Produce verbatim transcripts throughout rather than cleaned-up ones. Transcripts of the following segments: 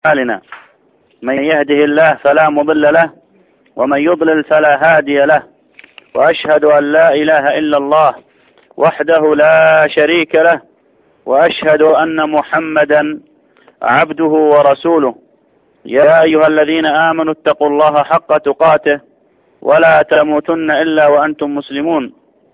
أعمالنا من يهده الله فلا مضل له ومن يضلل فلا هادي له، وأشهد أن لا إله إلا الله وحده لا شريك له، وأشهد أن محمدا عبده ورسوله. يا أيها الذين آمنوا اتقوا الله حق تقاته ولا تموتن إلا وأنتم مسلمون.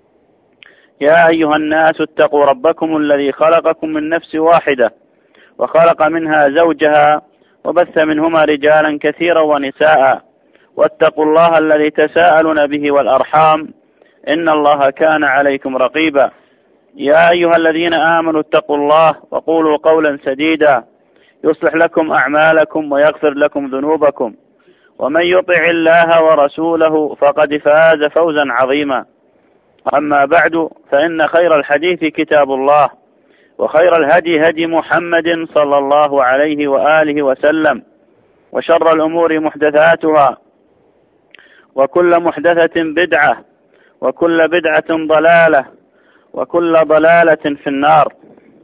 يا أيها الناس اتقوا ربكم الذي خلقكم من نفس واحدة وخلق منها زوجها وبث منهما رجالا كثيرا ونساء، واتقوا الله الذي تساءلون به والأرحام إن الله كان عليكم رقيبا. يا أيها الذين آمنوا اتقوا الله وقولوا قولا سديدا يصلح لكم أعمالكم ويغفر لكم ذنوبكم، ومن يطع الله ورسوله فقد فاز فوزا عظيما. أما بعد، فإن خير الحديث كتاب الله، وخير الهدي هدي محمد صلى الله عليه وآله وسلم، وشر الأمور محدثاتها، وكل محدثة بدعة، وكل بدعة ضلالة، وكل ضلالة في النار.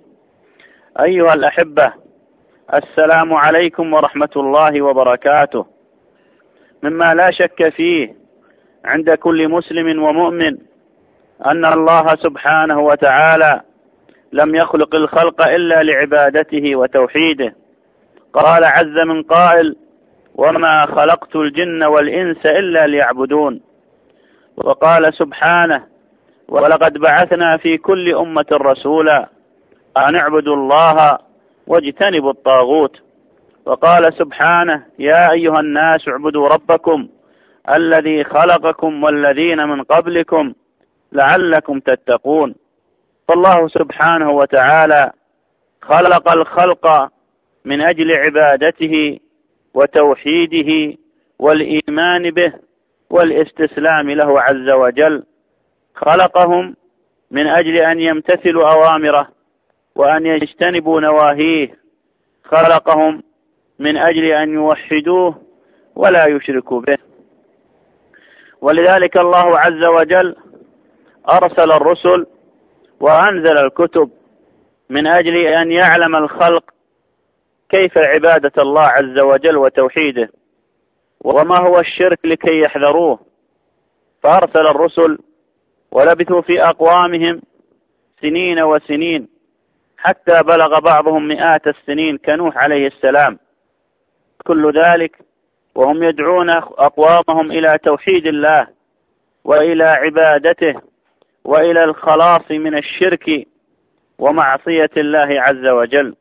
أيها الأحبة، السلام عليكم ورحمة الله وبركاته. مما لا شك فيه عند كل مسلم ومؤمن أن الله سبحانه وتعالى لم يخلق الخلق إلا لعبادته وتوحيده. قال عز من قائل: وما خلقت الجن والإنس إلا ليعبدون. وقال سبحانه: ولقد بعثنا في كل أمة رسولا أن اعبدوا الله واجتنبوا الطاغوت. وقال سبحانه: يا أيها الناس اعبدوا ربكم الذي خلقكم والذين من قبلكم لعلكم تتقون. فالله سبحانه وتعالى خلق الخلق من أجل عبادته وتوحيده والإيمان به والاستسلام له عز وجل. خلقهم من أجل أن يمتثلوا أوامره وأن يجتنبوا نواهيه. خلقهم من أجل أن يوحدوه ولا يشركوا به. ولذلك الله عز وجل أرسل الرسل وأنزل الكتب من أجل أن يعلم الخلق كيف عبادة الله عز وجل وتوحيده، وما هو الشرك لكي يحذروه. فأرسل الرسل ولبثوا في أقوامهم سنين وسنين حتى بلغ بعضهم مئات السنين كنوح عليه السلام. كل ذلك وهم يدعون أقوامهم إلى توحيد الله وإلى عبادته وإلى الخلاص من الشرك ومعصية الله عز وجل.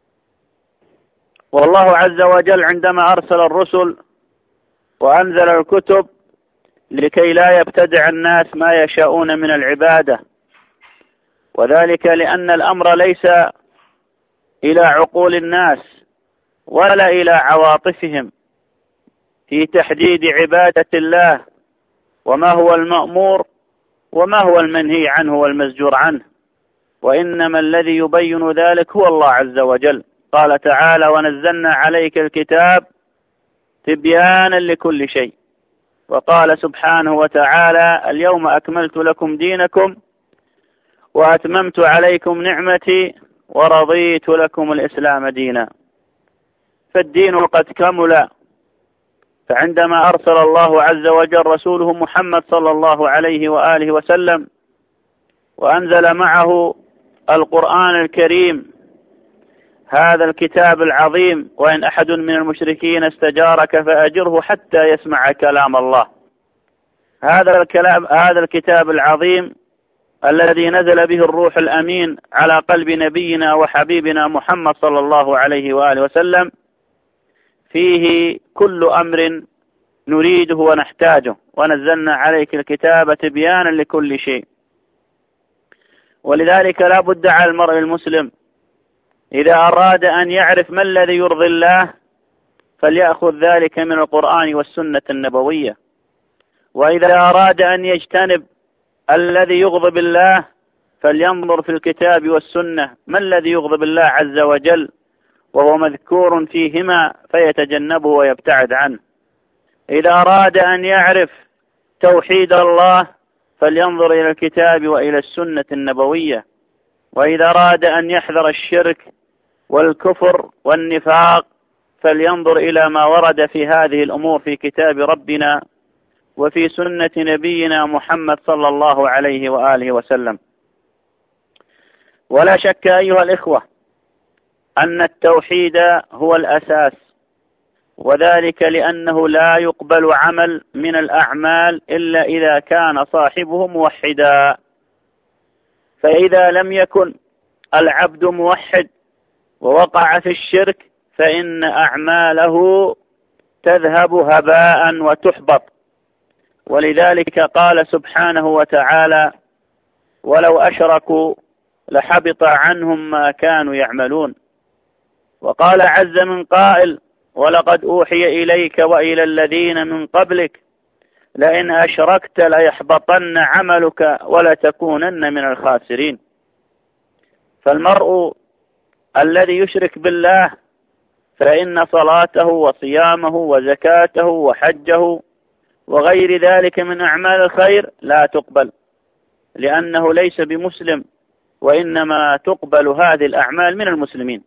والله عز وجل عندما أرسل الرسل وأنزل الكتب لكي لا يبتدع الناس ما يشاءون من العبادة، وذلك لأن الأمر ليس إلى عقول الناس ولا إلى عواطفهم في تحديد عبادة الله وما هو المأمور وما هو المنهي عنه والمزجور عنه، وإنما الذي يبين ذلك هو الله عز وجل. قال تعالى: ونزلنا عليك الكتاب تبيانا لكل شيء. وقال سبحانه وتعالى: اليوم أكملت لكم دينكم وأتممت عليكم نعمتي ورضيت لكم الإسلام دينا. فالدين قد كمل. فعندما أرسل الله عز وجل رسوله محمد صلى الله عليه وآله وسلم وأنزل معه القرآن الكريم، هذا الكتاب العظيم، وإن أحد من المشركين استجارك فأجره حتى يسمع كلام الله. هذا الكلام هذا الكتاب العظيم الذي نزل به الروح الأمين على قلب نبينا وحبيبنا محمد صلى الله عليه وآله وسلم فيه كل أمر نريده ونحتاجه. ونزلنا عليك الكتاب تبيانا لكل شيء. ولذلك لا بد على المرء المسلم إذا أراد أن يعرف ما الذي يرضي الله فليأخذ ذلك من القرآن والسنة النبوية، وإذا أراد أن يجتنب الذي يغضب الله فلينظر في الكتاب والسنة ما الذي يغضب الله عز وجل وهو مذكور فيهما فيتجنبه ويبتعد عنه. إذا أراد أن يعرف توحيد الله فلينظر إلى الكتاب وإلى السنة النبوية، وإذا أراد أن يحذر الشرك والكفر والنفاق فلينظر إلى ما ورد في هذه الأمور في كتاب ربنا وفي سنة نبينا محمد صلى الله عليه وآله وسلم. ولا شك أيها الإخوة أن التوحيد هو الأساس، وذلك لأنه لا يقبل عمل من الأعمال إلا إذا كان صاحبه موحدا. فإذا لم يكن العبد موحد ووقع في الشرك فإن أعماله تذهب هباء وتحبط. ولذلك قال سبحانه وتعالى: ولو أشركوا لحبط عنهم ما كانوا يعملون. وقال عز من قائل: ولقد أوحي إليك وإلى الذين من قبلك لئن أشركت ليحبطن عملك ولتكونن من الخاسرين. فالمرء الذي يشرك بالله فإن صلاته وصيامه وزكاته وحجه وغير ذلك من أعمال الخير لا تقبل، لأنه ليس بمسلم، وإنما تقبل هذه الأعمال من المسلمين.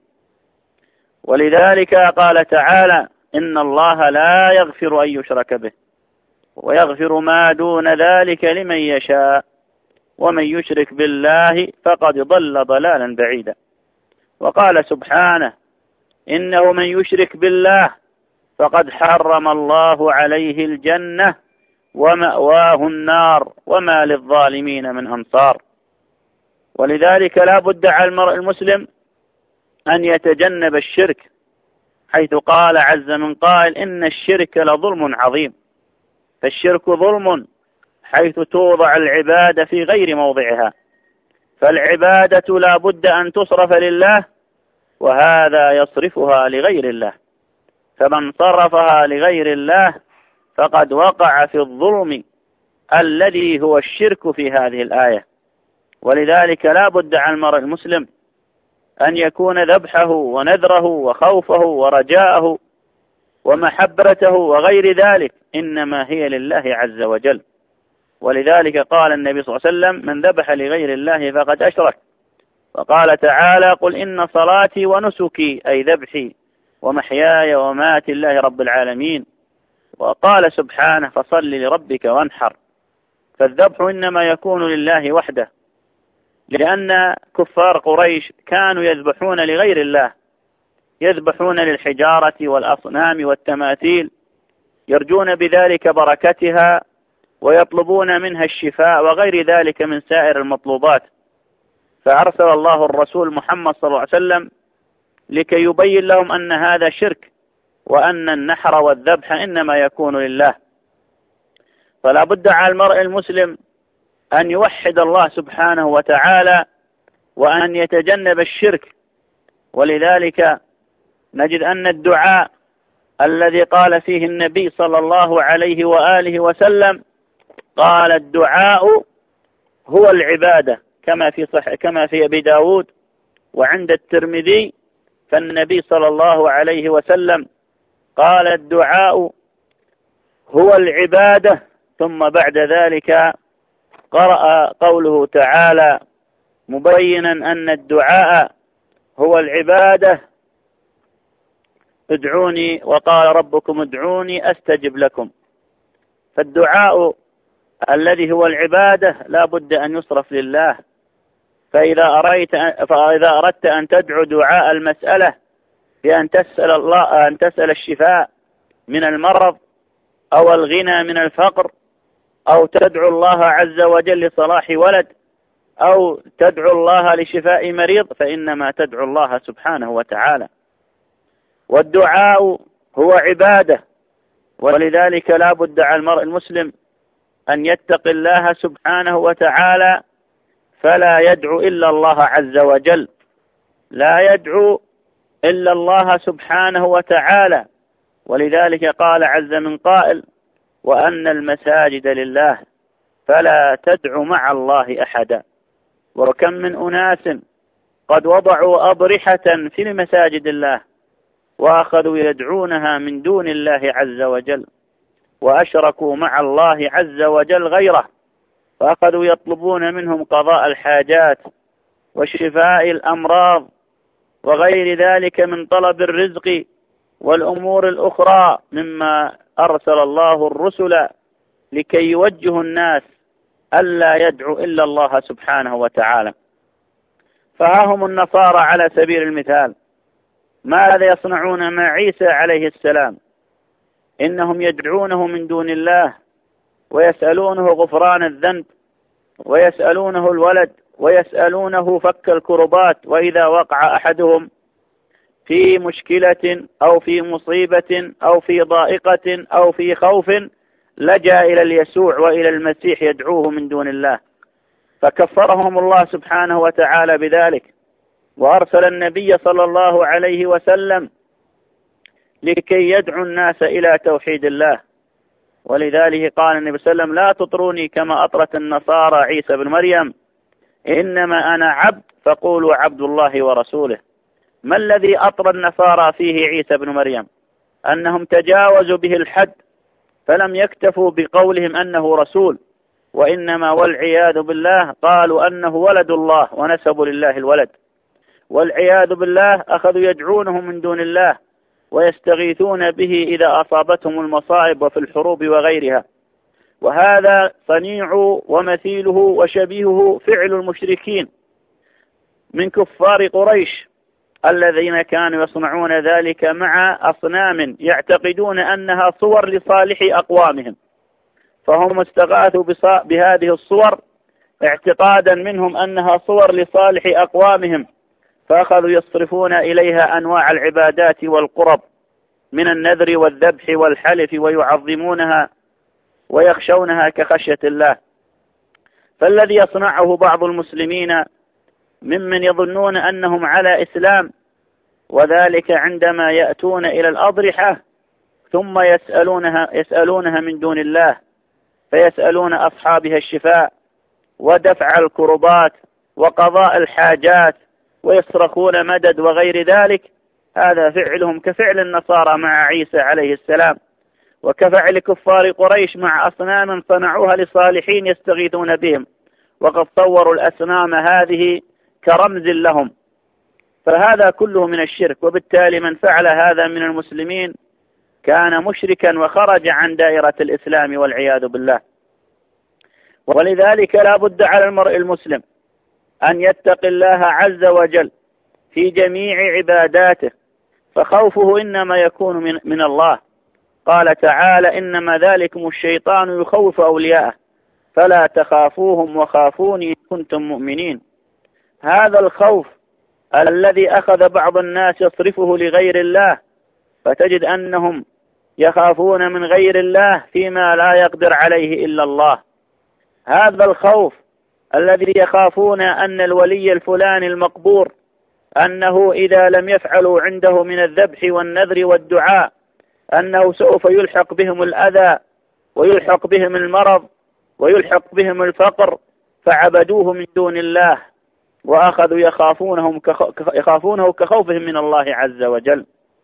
ولذلك قال تعالى: إن الله لا يغفر أن يشرك به ويغفر ما دون ذلك لمن يشاء ومن يشرك بالله فقد ضل ضلالا بعيدا. وقال سبحانه: إنه من يشرك بالله فقد حرم الله عليه الجنة ومأواه النار وما للظالمين من أنصار. ولذلك لا بد على المرء المسلم أن يتجنب الشرك، حيث قال عز من قائل: إن الشرك لظلم عظيم. فالشرك ظلم حيث توضع العبادة في غير موضعها، فالعبادة لا بد أن تصرف لله، وهذا يصرفها لغير الله. فمن صرفها لغير الله فقد وقع في الظلم الذي هو الشرك في هذه الآية. ولذلك لا بد على المرء المسلم أن يكون ذبحه ونذره وخوفه ورجاءه ومحبته وغير ذلك إنما هي لله عز وجل. ولذلك قال النبي صلى الله عليه وسلم: من ذبح لغير الله فقد أشرك. وقال تعالى: قل إن صلاتي ونسكي أي ذبحي ومحياي ومماتي لله رب العالمين. وقال سبحانه: فصل لربك وانحر. فالذبح إنما يكون لله وحده، لأن كفار قريش كانوا يذبحون لغير الله، يذبحون للحجارة والأصنام والتماثيل، يرجون بذلك بركتها ويطلبون منها الشفاء وغير ذلك من سائر المطلوبات. فأرسل الله الرسول محمد صلى الله عليه وسلم لكي يبين لهم أن هذا شرك، وأن النحر والذبح إنما يكون لله. فلا بد على المرء المسلم أن يوحد الله سبحانه وتعالى وأن يتجنب الشرك. ولذلك نجد أن الدعاء الذي قال فيه النبي صلى الله عليه وآله وسلم قال: الدعاء هو العبادة، كما في صح كما في أبي داود وعند الترمذي. فالنبي صلى الله عليه وسلم قال: الدعاء هو العبادة. ثم بعد ذلك قرأ قوله تعالى مبينا أن الدعاء هو العبادة: ادعوني وقال ربكم ادعوني أستجب لكم. فالدعاء الذي هو العبادة لا بد أن يصرف لله. فإذا أريت فإذا أردت أن تدعو دعاء المسألة بأن تسأل الله أن تسأل الشفاء من المرض أو الغنى من الفقر، أو تدعو الله عز وجل لصلاح ولد، أو تدعو الله لشفاء مريض، فإنما تدعو الله سبحانه وتعالى. والدعاء هو عبادة. ولذلك لا بد على المرء المسلم أن يتقي الله سبحانه وتعالى، فلا يدعو إلا الله عز وجل، لا يدعو إلا الله سبحانه وتعالى. ولذلك قال عز من قائل: وأن المساجد لله فلا تدع مع الله أحدا. وكم من أناس قد وضعوا أضرحة في مساجد الله وأخذوا يدعونها من دون الله عز وجل، وأشركوا مع الله عز وجل غيره، فأخذوا يطلبون منهم قضاء الحاجات وشفاء الأمراض وغير ذلك من طلب الرزق والأمور الأخرى مما أرسل الله الرسل لكي يوجه الناس ألا يدعو إلا الله سبحانه وتعالى. فها هم النصارى على سبيل المثال، ماذا يصنعون مع عيسى عليه السلام؟ إنهم يدعونه من دون الله، ويسألونه غفران الذنب، ويسألونه الولد، ويسألونه فك الكربات، وإذا وقع أحدهم في مشكلة أو في مصيبة أو في ضائقة أو في خوف لجأ إلى اليسوع وإلى المسيح يدعوه من دون الله، فكفرهم الله سبحانه وتعالى بذلك، وأرسل النبي صلى الله عليه وسلم لكي يدعو الناس إلى توحيد الله. ولذلك قال النبي صلى الله عليه وسلم: لا تطروني كما أطرت النصارى عيسى بن مريم، إنما أنا عبد فقولوا عبد الله ورسوله. ما الذي أطر النصارى فيه عيسى بن مريم؟ أنهم تجاوزوا به الحد، فلم يكتفوا بقولهم أنه رسول، وإنما والعياذ بالله قالوا أنه ولد الله ونسبوا لله الولد، والعياذ بالله أخذوا يدعونه من دون الله ويستغيثون به إذا أصابتهم المصائب وفي الحروب وغيرها. وهذا صنيع ومثيله وشبيهه فعل المشركين من كفار قريش الذين كانوا يصنعون ذلك مع أصنام يعتقدون أنها صور لصالح أقوامهم، فهم استغاثوا بهذه الصور اعتقادا منهم أنها صور لصالح أقوامهم، فأخذوا يصرفون إليها أنواع العبادات والقرب من النذر والذبح والحلف، ويعظمونها ويخشونها كخشية الله. فالذي يصنعه بعض المسلمين ممن يظنون أنهم على إسلام، وذلك عندما يأتون إلى الأضرحة ثم يسألونها, يسألونها من دون الله، فيسألون أصحابها الشفاء ودفع الكربات وقضاء الحاجات ويصرخون مدد وغير ذلك. هذا فعلهم كفعل النصارى مع عيسى عليه السلام، وكفعل كفار قريش مع أصنام صنعوها لصالحين يستغيثون بهم، وقد صوروا الأصنام هذه كرمز لهم. فهذا كله من الشرك، وبالتالي من فعل هذا من المسلمين كان مشركا وخرج عن دائرة الإسلام والعياذ بالله. ولذلك لا بد على المرء المسلم أن يتقي الله عز وجل في جميع عباداته، فخوفه إنما يكون من, من الله. قال تعالى: إنما ذلكم الشيطان يخوف أولياءه فلا تخافوهم وخافوني إن كنتم مؤمنين. هذا الخوف الذي أخذ بعض الناس يصرفه لغير الله، فتجد أنهم يخافون من غير الله فيما لا يقدر عليه إلا الله. هذا الخوف الذي يخافون أن الولي الفلاني المقبور أنه إذا لم يفعلوا عنده من الذبح والنذر والدعاء أنه سوف يلحق بهم الأذى ويلحق بهم المرض ويلحق بهم الفقر، فعبدوه من دون الله وأخذوا يخافونهم يخافونه كخوفهم من الله عز وجل.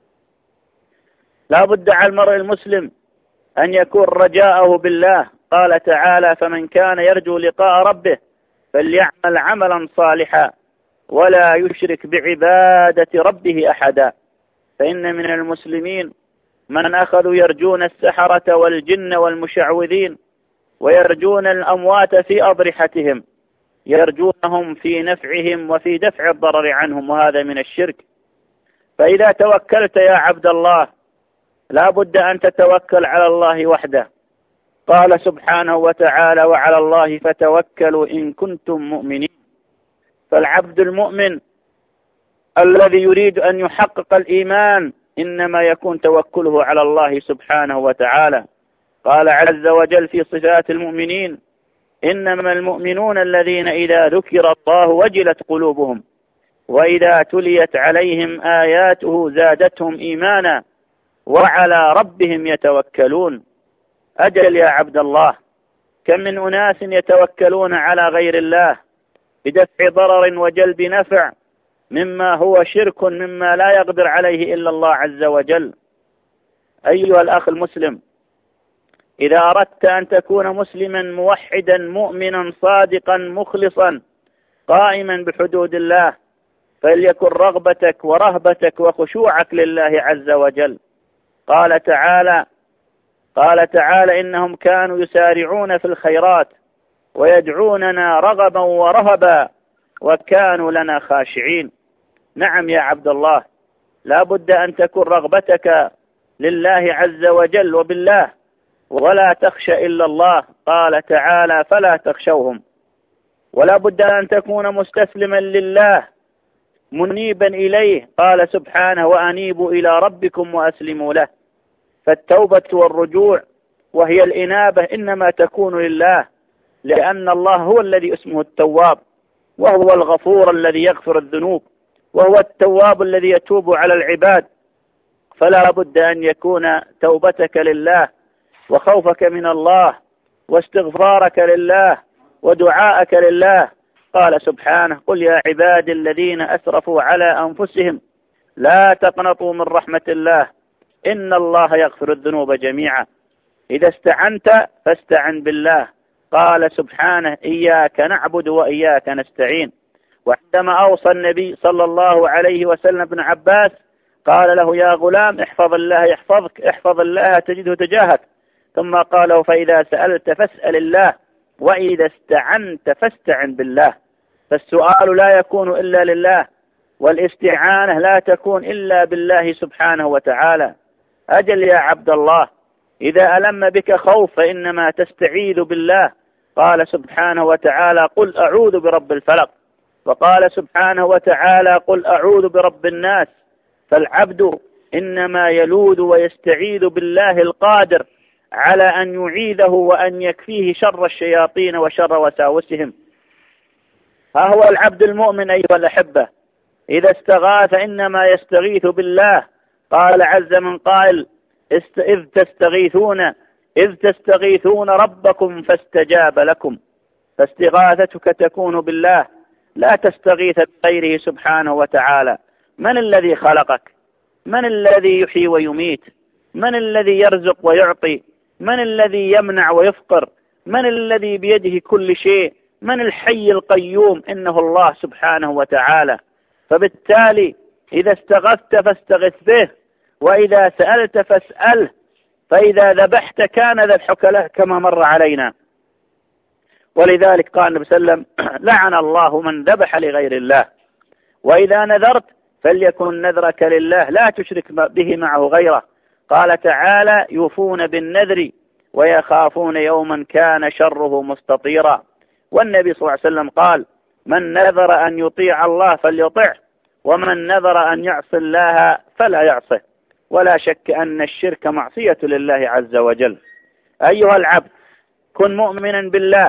لا بد على المرء المسلم أن يكون رجاءه بالله. قال تعالى: فمن كان يرجو لقاء ربه فليعمل عملا صالحا ولا يشرك بعبادة ربه أحدا. فإن من المسلمين من أخذوا يرجون السحرة والجن والمشعوذين، ويرجون الأموات في أضرحتهم، يرجونهم في نفعهم وفي دفع الضرر عنهم، وهذا من الشرك. فإذا توكلت يا عبد الله لا بد أن تتوكل على الله وحده. قال سبحانه وتعالى: وعلى الله فتوكلوا إن كنتم مؤمنين. فالعبد المؤمن الذي يريد أن يحقق الإيمان إنما يكون توكله على الله سبحانه وتعالى. قال عز وجل في صفات المؤمنين: إنما المؤمنون الذين إذا ذكر الله وجلت قلوبهم وإذا تليت عليهم آياته زادتهم إيمانا وعلى ربهم يتوكلون. أجل يا عبد الله، كم من أناس يتوكلون على غير الله بدفع ضرر وجلب نفع مما هو شرك، مما لا يقدر عليه إلا الله عز وجل. أيها الأخ المسلم، إذا أردت أن تكون مسلما موحدا مؤمنا صادقا مخلصا قائما بحدود الله، فليكن رغبتك ورهبتك وخشوعك لله عز وجل. قال تعالى قال تعالى إنهم كانوا يسارعون في الخيرات ويدعوننا رغبا ورهبا وكانوا لنا خاشعين. نعم يا عبد الله، لا بد أن تكون رغبتك لله عز وجل وبالله، ولا تخشى إلا الله. قال تعالى فلا تخشوهم. ولا بد أن تكون مستسلما لله منيبا إليه. قال سبحانه وأنيبوا إلى ربكم وأسلموا له. فالتوبة والرجوع وهي الإنابة إنما تكون لله، لأن الله هو الذي اسمه التواب، وهو الغفور الذي يغفر الذنوب، وهو التواب الذي يتوب على العباد. فلا بد أن يكون توبتك لله وخوفك من الله واستغفارك لله ودعاءك لله. قال سبحانه قل يا عبادي الذين أسرفوا على أنفسهم لا تقنطوا من رحمة الله إن الله يغفر الذنوب جميعا. إذا استعنت فاستعن بالله. قال سبحانه إياك نعبد وإياك نستعين. وعندما أوصى النبي صلى الله عليه وسلم ابن عباس قال له يا غلام احفظ الله يحفظك، احفظ الله تجده تجاهك. ثم قال له فإذا سألت فاسأل الله وإذا استعنت فاستعن بالله. فالسؤال لا يكون إلا لله، والاستعانة لا تكون إلا بالله سبحانه وتعالى. أجل يا عبد الله، إذا ألم بك خوف فإنما تستعيذ بالله. قال سبحانه وتعالى قل أعوذ برب الفلق، وقال سبحانه وتعالى قل أعوذ برب الناس. فالعبد إنما يلوذ ويستعيذ بالله القادر على أن يعيذه وأن يكفيه شر الشياطين وشر وساوسهم. ها هو العبد المؤمن أيها الأحبة إذا استغاث إنما يستغيث بالله. قال عز من قائل إذ تستغيثون إذ تستغيثون ربكم فاستجاب لكم. فاستغاثتك تكون بالله، لا تستغيث بغيره سبحانه وتعالى. من الذي خلقك؟ من الذي يحيي ويميت؟ من الذي يرزق ويعطي؟ من الذي يمنع ويفقر؟ من الذي بيده كل شيء؟ من الحي القيوم؟ إنه الله سبحانه وتعالى. فبالتالي إذا استغثت فاستغث به، وإذا سألت فاسأله، فإذا ذبحت كان ذبحك له كما مر علينا. ولذلك قال النبي صلى الله عليه وسلم لعن الله من ذبح لغير الله. وإذا نذرت فليكن نذرك لله لا تشرك به معه غيره. قال تعالى يوفون بالنذر ويخافون يوما كان شره مستطيرا. والنبي صلى الله عليه وسلم قال من نذر أن يطيع الله فليطعه، ومن نذر أن يعصي الله فلا يعصه. ولا شك أن الشرك معصية لله عز وجل. أيها العبد كن مؤمنا بالله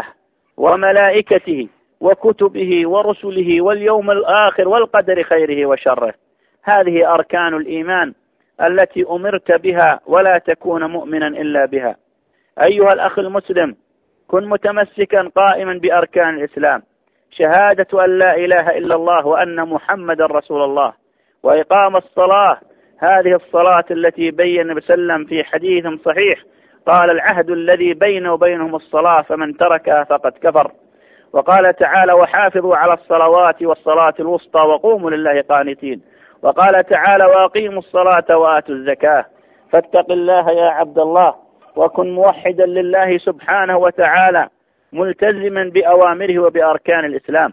وملائكته وكتبه ورسله واليوم الآخر والقدر خيره وشره. هذه أركان الإيمان التي أمرت بها، ولا تكون مؤمنا إلا بها. أيها الأخ المسلم كن متمسكا قائما بأركان الإسلام، شهادة أن لا إله إلا الله وأن محمد رسول الله، وإقام الصلاة. هذه الصلاة التي بين النبي صلى الله عليه وسلم في حديث صحيح قال العهد الذي بينه وبينهم الصلاة فمن تركها فقد كفر. وقال تعالى وحافظوا على الصلوات والصلاة الوسطى وقوموا لله قانتين. وقال تعالى وأقيموا الصلاة وآتوا الزكاة. فاتق الله يا عبد الله وكن موحدا لله سبحانه وتعالى ملتزما بأوامره وبأركان الإسلام.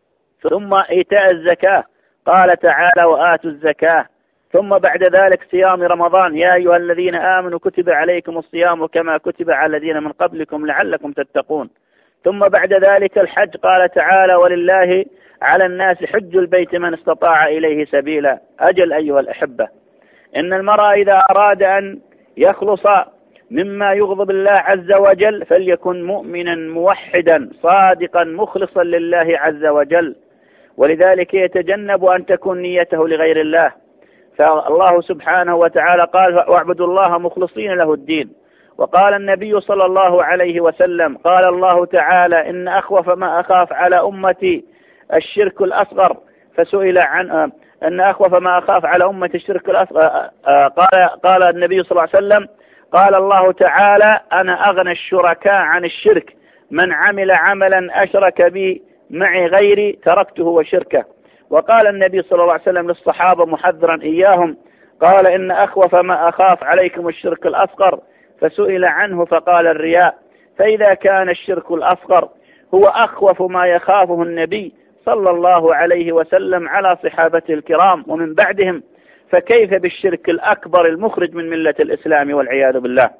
ثم إيتاء الزكاة، قال تعالى وآتوا الزكاة. ثم بعد ذلك صيام رمضان، يا أيها الذين آمنوا كتب عليكم الصيام كما كتب على الذين من قبلكم لعلكم تتقون. ثم بعد ذلك الحج، قال تعالى ولله على الناس حج البيت من استطاع إليه سبيلا. أجل أيها الأحبة، إن المرء إذا أراد أن يخلص مما يغضب الله عز وجل فليكن مؤمنا موحدا صادقا مخلصا لله عز وجل. ولذلك يتجنب أن تكون نيته لغير الله. فالله سبحانه وتعالى قال واعبدوا الله مخلصين له الدين. وقال النبي صلى الله عليه وسلم قال الله تعالى إن أخوف ما أخاف على أمتي الشرك الأصغر. فسئل عن أن أخوف ما أخاف على أمتي الشرك الأصغر، قال قال النبي صلى الله عليه وسلم قال الله تعالى أنا أغنى الشركاء عن الشرك من عمل عملا أشرك بي معي غيري تركته وشركه. وقال النبي صلى الله عليه وسلم للصحابة محذرا إياهم قال إن أخوف ما أخاف عليكم الشرك الأصغر، فسئل عنه فقال الرياء. فإذا كان الشرك الأصغر هو أخوف ما يخافه النبي صلى الله عليه وسلم على صحابته الكرام ومن بعدهم، فكيف بالشرك الأكبر المخرج من ملة الإسلام والعياذ بالله؟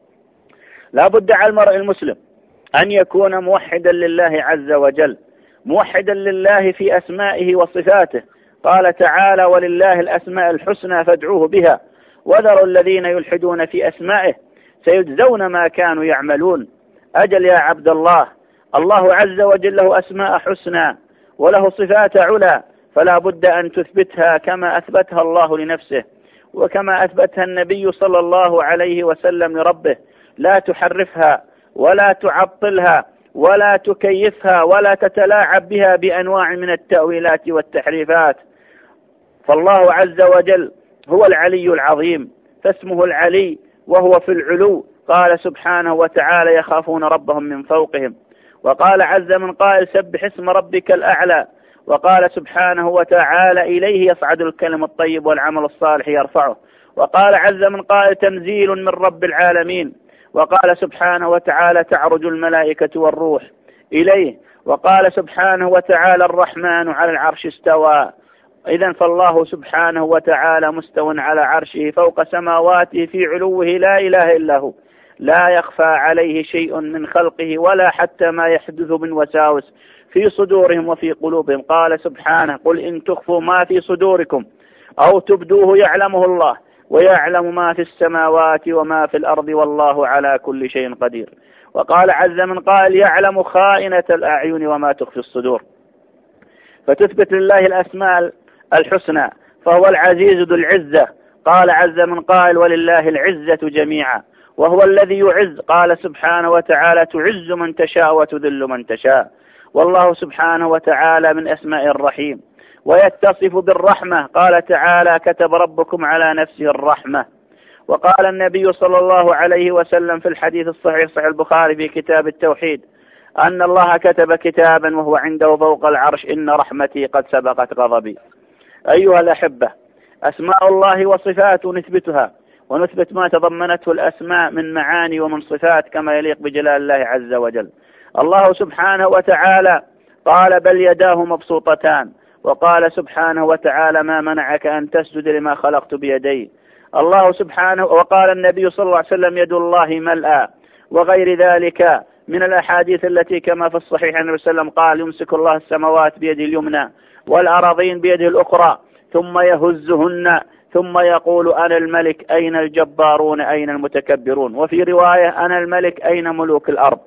لا بد على المرء المسلم أن يكون موحدا لله عز وجل، موحدا لله في أسمائه وصفاته. قال تعالى: ولله الأسماء الحسنى فادعوه بها وذروا الذين يلحدون في أسمائه سيجزون ما كانوا يعملون. أجل يا عبد الله، الله عز وجل له أسماء حسنى وله صفات علا، فلا بد أن تثبتها كما أثبتها الله لنفسه وكما أثبتها النبي صلى الله عليه وسلم لربه. لا تحرفها ولا تعطلها ولا تكيفها ولا تتلاعب بها بأنواع من التأويلات والتحريفات. فالله عز وجل هو العلي العظيم، فاسمه العلي وهو في العلو. قال سبحانه وتعالى: يخافون ربهم من فوقهم. وقال عز من قائل: سبح اسم ربك الأعلى. وقال سبحانه وتعالى: إليه يصعد الكلم الطيب والعمل الصالح يرفعه. وقال عز من قائل: تنزيل من رب العالمين. وقال سبحانه وتعالى: تعرج الملائكة والروح إليه. وقال سبحانه وتعالى: الرحمن على العرش استوى. إذن فالله سبحانه وتعالى مستو على عرشه فوق سماواته في علوه لا إله إلا هو، لا يخفى عليه شيء من خلقه ولا حتى ما يحدث من وساوس في صدورهم وفي قلوبهم. قال سبحانه: قل إن تخفوا ما في صدوركم أو تبدوه يعلمه الله ويعلم ما في السماوات وما في الأرض والله على كل شيء قدير. وقال عز من قال: يعلم خائنة الأعين وما تخفي الصدور. فتثبت لله الأسماء الحسنى، فهو العزيز ذو العزة. قال عز من قال: ولله العزة جميعا وهو الذي يعز. قال سبحانه وتعالى: تعز من تشاء وتذل من تشاء. والله سبحانه وتعالى من أسماء الرحيم ويتصف بالرحمة. قال تعالى: كتب ربكم على نفسه الرحمة. وقال النبي صلى الله عليه وسلم في الحديث الصحيح صحيح البخاري في كتاب التوحيد أن الله كتب كتابا وهو عنده فوق العرش: إن رحمتي قد سبقت غضبي. أيها الأحبة، أسماء الله وصفاته نثبتها ونثبت ما تضمنته الأسماء من معاني ومن صفات كما يليق بجلال الله عز وجل. الله سبحانه وتعالى قال: بل يداه مبسوطتان. وقال سبحانه وتعالى: ما منعك أن تسجد لما خلقت بيدي. الله سبحانه وقال النبي صلى الله عليه وسلم: يد الله ملأى. وغير ذلك من الأحاديث التي كما في الصحيح النبي صلى الله عليه وسلم قال: يمسك الله السماوات بيده اليمنى والأراضين بيده الأخرى ثم يهزهن ثم يقول: أنا الملك أين الجبارون أين المتكبرون. وفي رواية: أنا الملك أين ملوك الأرض.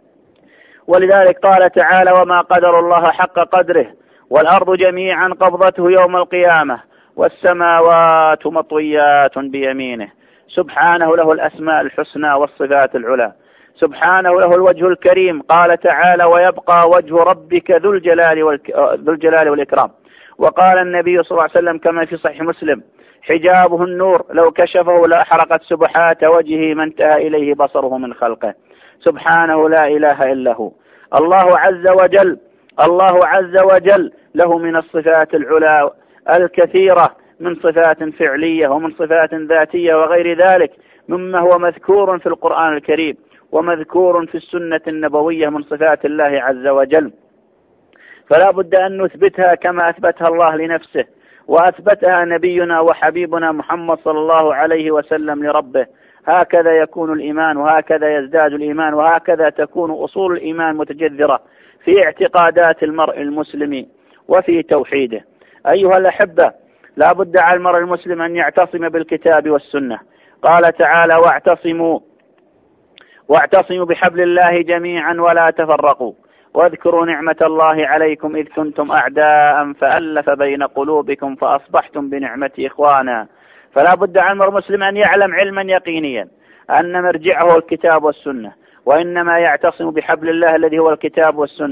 ولذلك قال تعالى: وما قدر الله حق قدره والأرض جميعا قبضته يوم القيامة والسماوات مطويات بيمينه. سبحانه له الأسماء الحسنى والصفات العلى، سبحانه له الوجه الكريم. قال تعالى: ويبقى وجه ربك ذو الجلال, والك... ذو الجلال والإكرام. وقال النبي صلى الله عليه وسلم كما في صحيح مسلم: حجابه النور لو كشفه لأحرقت سبحات وجهه ما انتهى إليه بصره من خلقه. سبحانه لا إله إلا هو. الله عز وجل الله عز وجل له من الصفات العلى الكثيرة، من صفات فعلية ومن صفات ذاتية وغير ذلك مما هو مذكور في القرآن الكريم ومذكور في السنة النبوية من صفات الله عز وجل. فلا بد أن نثبتها كما أثبتها الله لنفسه وأثبتها نبينا وحبيبنا محمد صلى الله عليه وسلم لربه. هكذا يكون الإيمان وهكذا يزداد الإيمان وهكذا تكون أصول الإيمان متجذرة في اعتقادات المرء المسلم وفي توحيده. أيها الأحبة، لا بد على المرء المسلم أن يعتصم بالكتاب والسنة. قال تعالى: واعتصموا واعتصموا بحبل الله جميعا ولا تفرقوا واذكروا نعمة الله عليكم إذ كنتم أعداء فألف بين قلوبكم فأصبحتم بنعمته إخوانا. فلا بد على المرء المسلم أن يعلم علما يقينيا أن مرجعه الكتاب والسنة، وإنما يعتصم بحبل الله الذي هو الكتاب والسنة.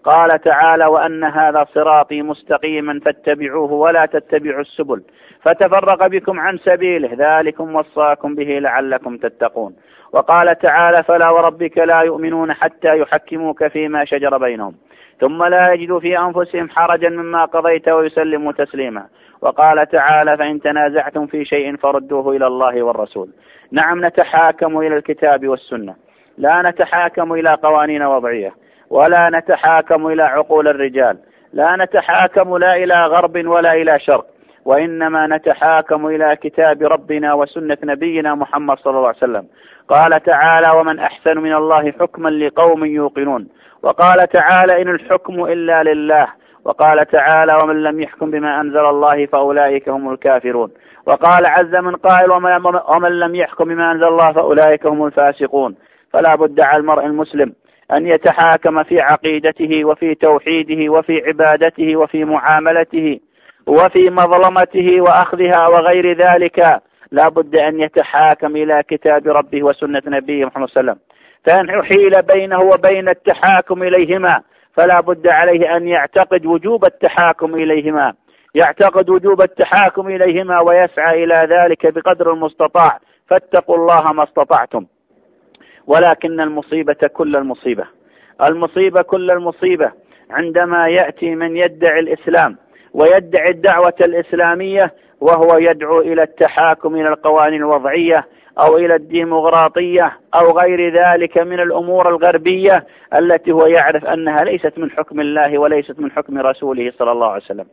قال تعالى وأن هذا صراطي مستقيما فاتبعوه ولا تتبعوا السبل فتفرق بكم عن سبيله ذلكم وصاكم به لعلكم تتقون. وقال تعالى فلا وربك لا يؤمنون حتى يحكموك فيما شجر بينهم ثم لا يجدوا في أنفسهم حرجا مما قضيت ويسلموا تسليما. وقال تعالى فإن تنازعتم في شيء فردوه إلى الله والرسول. نعم نتحاكم إلى الكتاب والسنة، لا نتحاكم إلى قوانين وضعية ولا نتحاكم إلى عقول الرجال، لا نتحاكم لا إلى غرب ولا إلى شرق، وإنما نتحاكم إلى كتاب ربنا وسنة نبينا محمد صلى الله عليه وسلم. قال تعالى ومن أحسن من الله حكما لقوم يوقنون. وقال تعالى إن الحكم إلا لله. وقال تعالى ومن لم يحكم بما أنزل الله فأولئك هم الكافرون. وقال عز من قائل ومن لم يحكم بما أنزل الله فأولئك هم الفاسقون. فلا بد على المرء المسلم أن يتحاكم في عقيدته وفي توحيده وفي عبادته وفي معاملته وفي مظلمته وأخذها وغير ذلك، لا بد أن يتحاكم إلى كتاب ربه وسنة نبيه محمد صلى الله عليه وسلم. فإن حيل بينه وبين التحاكم إليهما فلا بد عليه أن يعتقد وجوب التحاكم إليهما يعتقد وجوب التحاكم إليهما ويسعى إلى ذلك بقدر المستطاع. فاتقوا الله ما استطعتم. ولكن المصيبة كل المصيبة المصيبة كل المصيبة عندما يأتي من يدعي الإسلام ويدعي الدعوة الإسلامية وهو يدعو إلى التحاكم إلى القوانين الوضعية أو إلى الديمقراطية أو غير ذلك من الأمور الغربية التي هو يعرف أنها ليست من حكم الله وليست من حكم رسوله صلى الله عليه وسلم.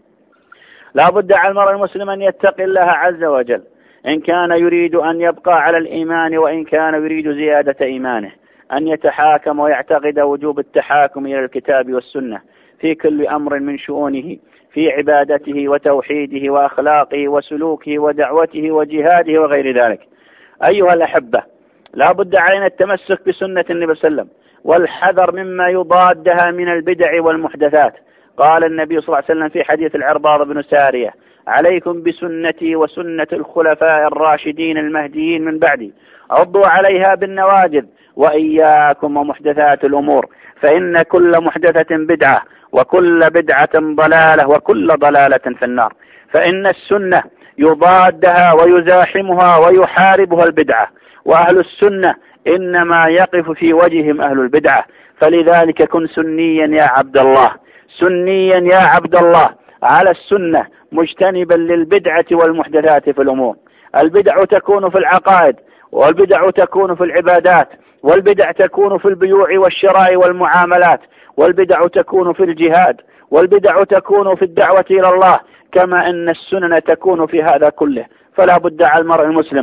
لا بد على المرء المسلم أن يتقي الله عز وجل إن كان يريد أن يبقى على الإيمان وإن كان يريد زيادة إيمانه، أن يتحاكم ويعتقد وجوب التحاكم إلى الكتاب والسنة في كل أمر من شؤونه، في عبادته وتوحيده وأخلاقه وسلوكه ودعوته وجهاده وغير ذلك. أيها الأحبة، لا بد علينا التمسك بسنة النبي صلى الله عليه وسلم والحذر مما يضادها من البدع والمحدثات. قال النبي صلى الله عليه وسلم في حديث العرباض بن سارية عليكم بسنتي وسنة الخلفاء الراشدين المهديين من بعدي عضوا عليها بالنواجذ وإياكم ومحدثات الأمور فإن كل محدثة بدعة وكل بدعة ضلالة وكل ضلالة في النار. فإن السنة يضادها ويزاحمها ويحاربها البدعة، وأهل السنة إنما يقف في وجههم أهل البدعة. فلذلك كن سنيا يا عبد الله، سنيا يا عبد الله على السنة مجتنبا للبدعة والمحدثات في الأمور. البدع تكون في العقائد، والبدع تكون في العبادات، والبدع تكون في البيوع والشراء والمعاملات، والبدع تكون في الجهاد، والبدع تكون في الدعوة إلى الله، كما أن السنن تكون في هذا كله. فلا بد على المرء المسلم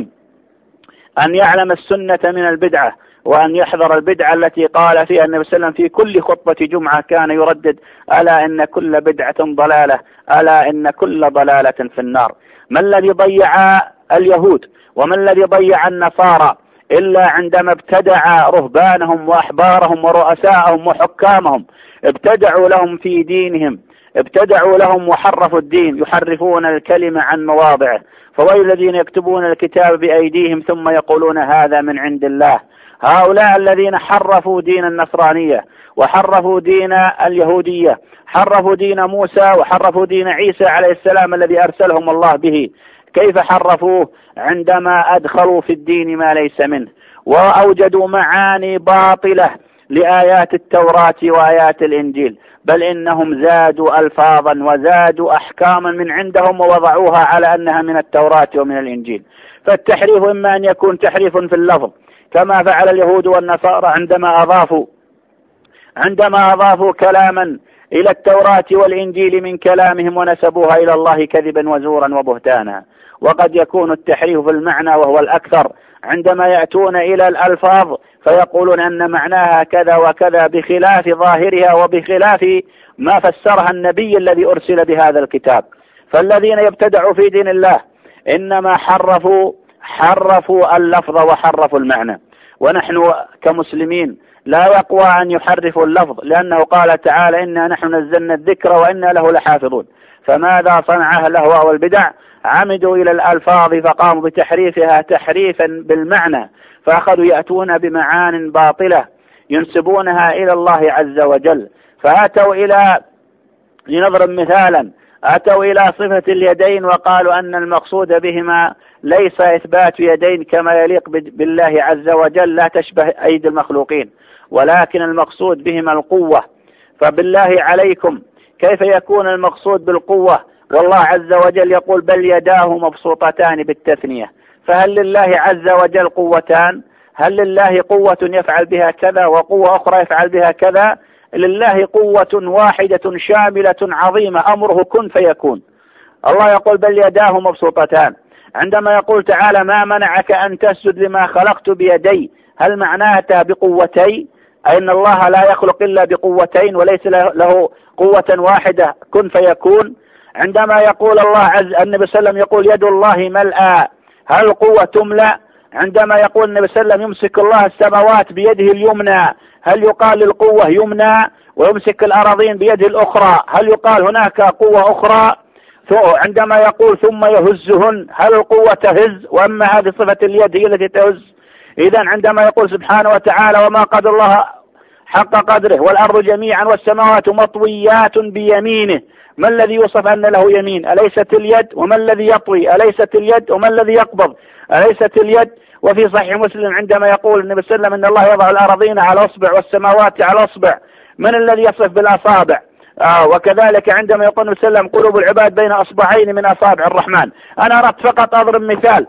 أن يعلم السنة من البدعة وأن يحذر البدعة التي قال فيها النبي صلى الله عليه وسلم في كل خطبة جمعة كان يردد ألا إن كل بدعة ضلالة، ألا إن كل ضلالة في النار. ما الذي ضيع اليهود وما الذي ضيع النصارى إلا عندما ابتدع رهبانهم وأحبارهم ورؤساءهم وحكامهم، ابتدعوا لهم في دينهم، ابتدعوا لهم وحرفوا الدين، يحرفون الكلمة عن مواضعه. فويل الذين يكتبون الكتاب بأيديهم ثم يقولون هذا من عند الله. هؤلاء الذين حرفوا دين النصرانية وحرفوا دين اليهودية، حرفوا دين موسى وحرفوا دين عيسى عليه السلام الذي أرسلهم الله به. كيف حرفوه؟ عندما أدخلوا في الدين ما ليس منه وأوجدوا معاني باطلة لآيات التوراة وآيات الإنجيل، بل إنهم زادوا ألفاظا وزادوا أحكاما من عندهم ووضعوها على أنها من التوراة ومن الإنجيل. فالتحريف إما أن يكون تحريف في اللفظ كما فعل اليهود والنصارى عندما أضافوا عندما أضافوا كلاما إلى التوراة والإنجيل من كلامهم ونسبوها إلى الله كذبا وزورا وبهتانا. وقد يكون التحريف في المعنى وهو الأكثر عندما يأتون إلى الألفاظ فيقولون أن معناها كذا وكذا بخلاف ظاهرها وبخلاف ما فسرها النبي الذي أرسل بهذا الكتاب. فالذين يبتدعوا في دين الله إنما حرفوا حرفوا اللفظ وحرفوا المعنى. ونحن كمسلمين لا يقوى أن يحرفوا اللفظ، لأنه قال تعالى إنا نحن نزلنا الذكر وإنا له لحافظون. فماذا صنع أهل الأهواء والبدع؟ عمدوا إلى الألفاظ فقاموا بتحريفها تحريفا بالمعنى، فأخذوا يأتون بمعان باطلة ينسبونها إلى الله عز وجل. فأتوا إلى، لنضرب مثالا، أتوا إلى صفة اليدين وقالوا أن المقصود بهما ليس إثبات يدين كما يليق بالله عز وجل، لا تشبه أيدي المخلوقين، ولكن المقصود بهما القوة. فبالله عليكم كيف يكون المقصود بالقوة والله عز وجل يقول بل يداه مبسوطتان بالتثنية؟ فهل لله عز وجل قوتان؟ هل لله قوة يفعل بها كذا وقوة أخرى يفعل بها كذا؟ لله قوة واحدة شاملة عظيمة، أمره كن فيكون. الله يقول بل يداه مبسوطتان. عندما يقول تعالى ما منعك أن تسجد لما خلقت بيدي، هل معناته بقوتي؟ أي أن الله لا يخلق إلا بقوتين وليس له قوة واحدة كن فيكون؟ عندما يقول الله عز النبي صلى الله عليه وسلم يقول يد الله ملأى، هل القوة تملأ؟ عندما يقول النبي صلى الله عليه وسلم يمسك الله السماوات بيده اليمنى، هل يقال القوة يمنى؟ ويمسك الأراضين بيده الأخرى، هل يقال هناك قوة أخرى؟ عندما يقول ثم يهزهن، هل القوة تهز؟ وأما هذه صفة اليد هي التي تهز. إذا عندما يقول سبحانه وتعالى وما قدر الله حق قدره والأرض جميعا والسماوات مطويات بيمينه، ما الذي يوصف أن له يمين؟ أليست اليد؟ وما الذي يطوي؟ أليست اليد؟ وما الذي يقبض؟ أليست اليد؟ وفي صحيح مسلم عندما يقول النبي صلى الله عليه وسلم إن الله يضع الأراضين على أصبع والسماوات على أصبع، من الذي يصف بالأصابع؟ آه وكذلك عندما يقول النبي صلى الله عليه وسلم قلوب العباد بين أصبعين من أصابع الرحمن. أنا أردت فقط أضرب مثال،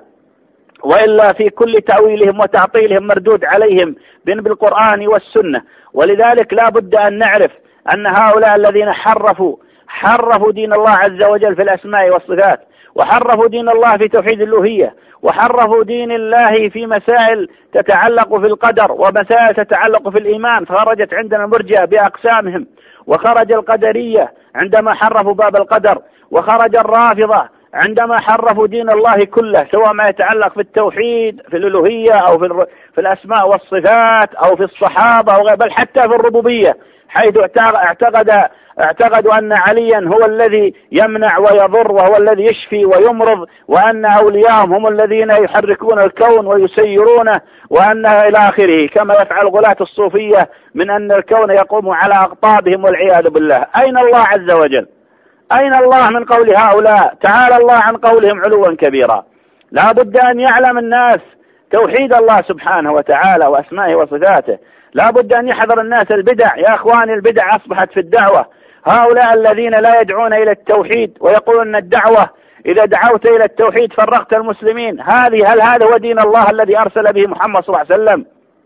وإلا في كل تأويلهم وتعطيلهم مردود عليهم بالقرآن والسنة. ولذلك لا بد أن نعرف أن هؤلاء الذين حرفوا حرفوا دين الله عز وجل في الأسماء والصفات، وحرفوا دين الله في توحيد الألوهية، وحرفوا دين الله في مسائل تتعلق في القدر ومسائل تتعلق في الإيمان، فخرجت عندنا المرجئة بأقسامهم، وخرج القدرية عندما حرفوا باب القدر، وخرج الرافضة عندما حرفوا دين الله كله، سواء ما يتعلق في التوحيد في الألوهية أو في, في الأسماء والصفات أو في الصحابة أو غير، بل حتى في الربوبية، حيث اعتقد اعتقدوا أن عليا هو الذي يمنع ويضر وهو الذي يشفي ويمرض، وأن أولياءهم هم الذين يحركون الكون ويسيرونه، وأن إلى آخره، كما يفعل غلاة الصوفية من أن الكون يقوم على أقطابهم والعياذ بالله. أين الله عز وجل؟ أين الله من قول هؤلاء؟ تعالى الله عن قولهم علوا كبيرا. لا بد أن يعلم الناس توحيد الله سبحانه وتعالى وأسمائه وصفاته. لا بد أن يحذر الناس البدع. يا أخواني البدع أصبحت في الدعوة. هؤلاء الذين لا يدعون إلى التوحيد ويقولون أن الدعوة إذا دعوت إلى التوحيد فرقت المسلمين، هذه هل هذا هو دين الله الذي أرسل به محمد صلى الله عليه وسلم؟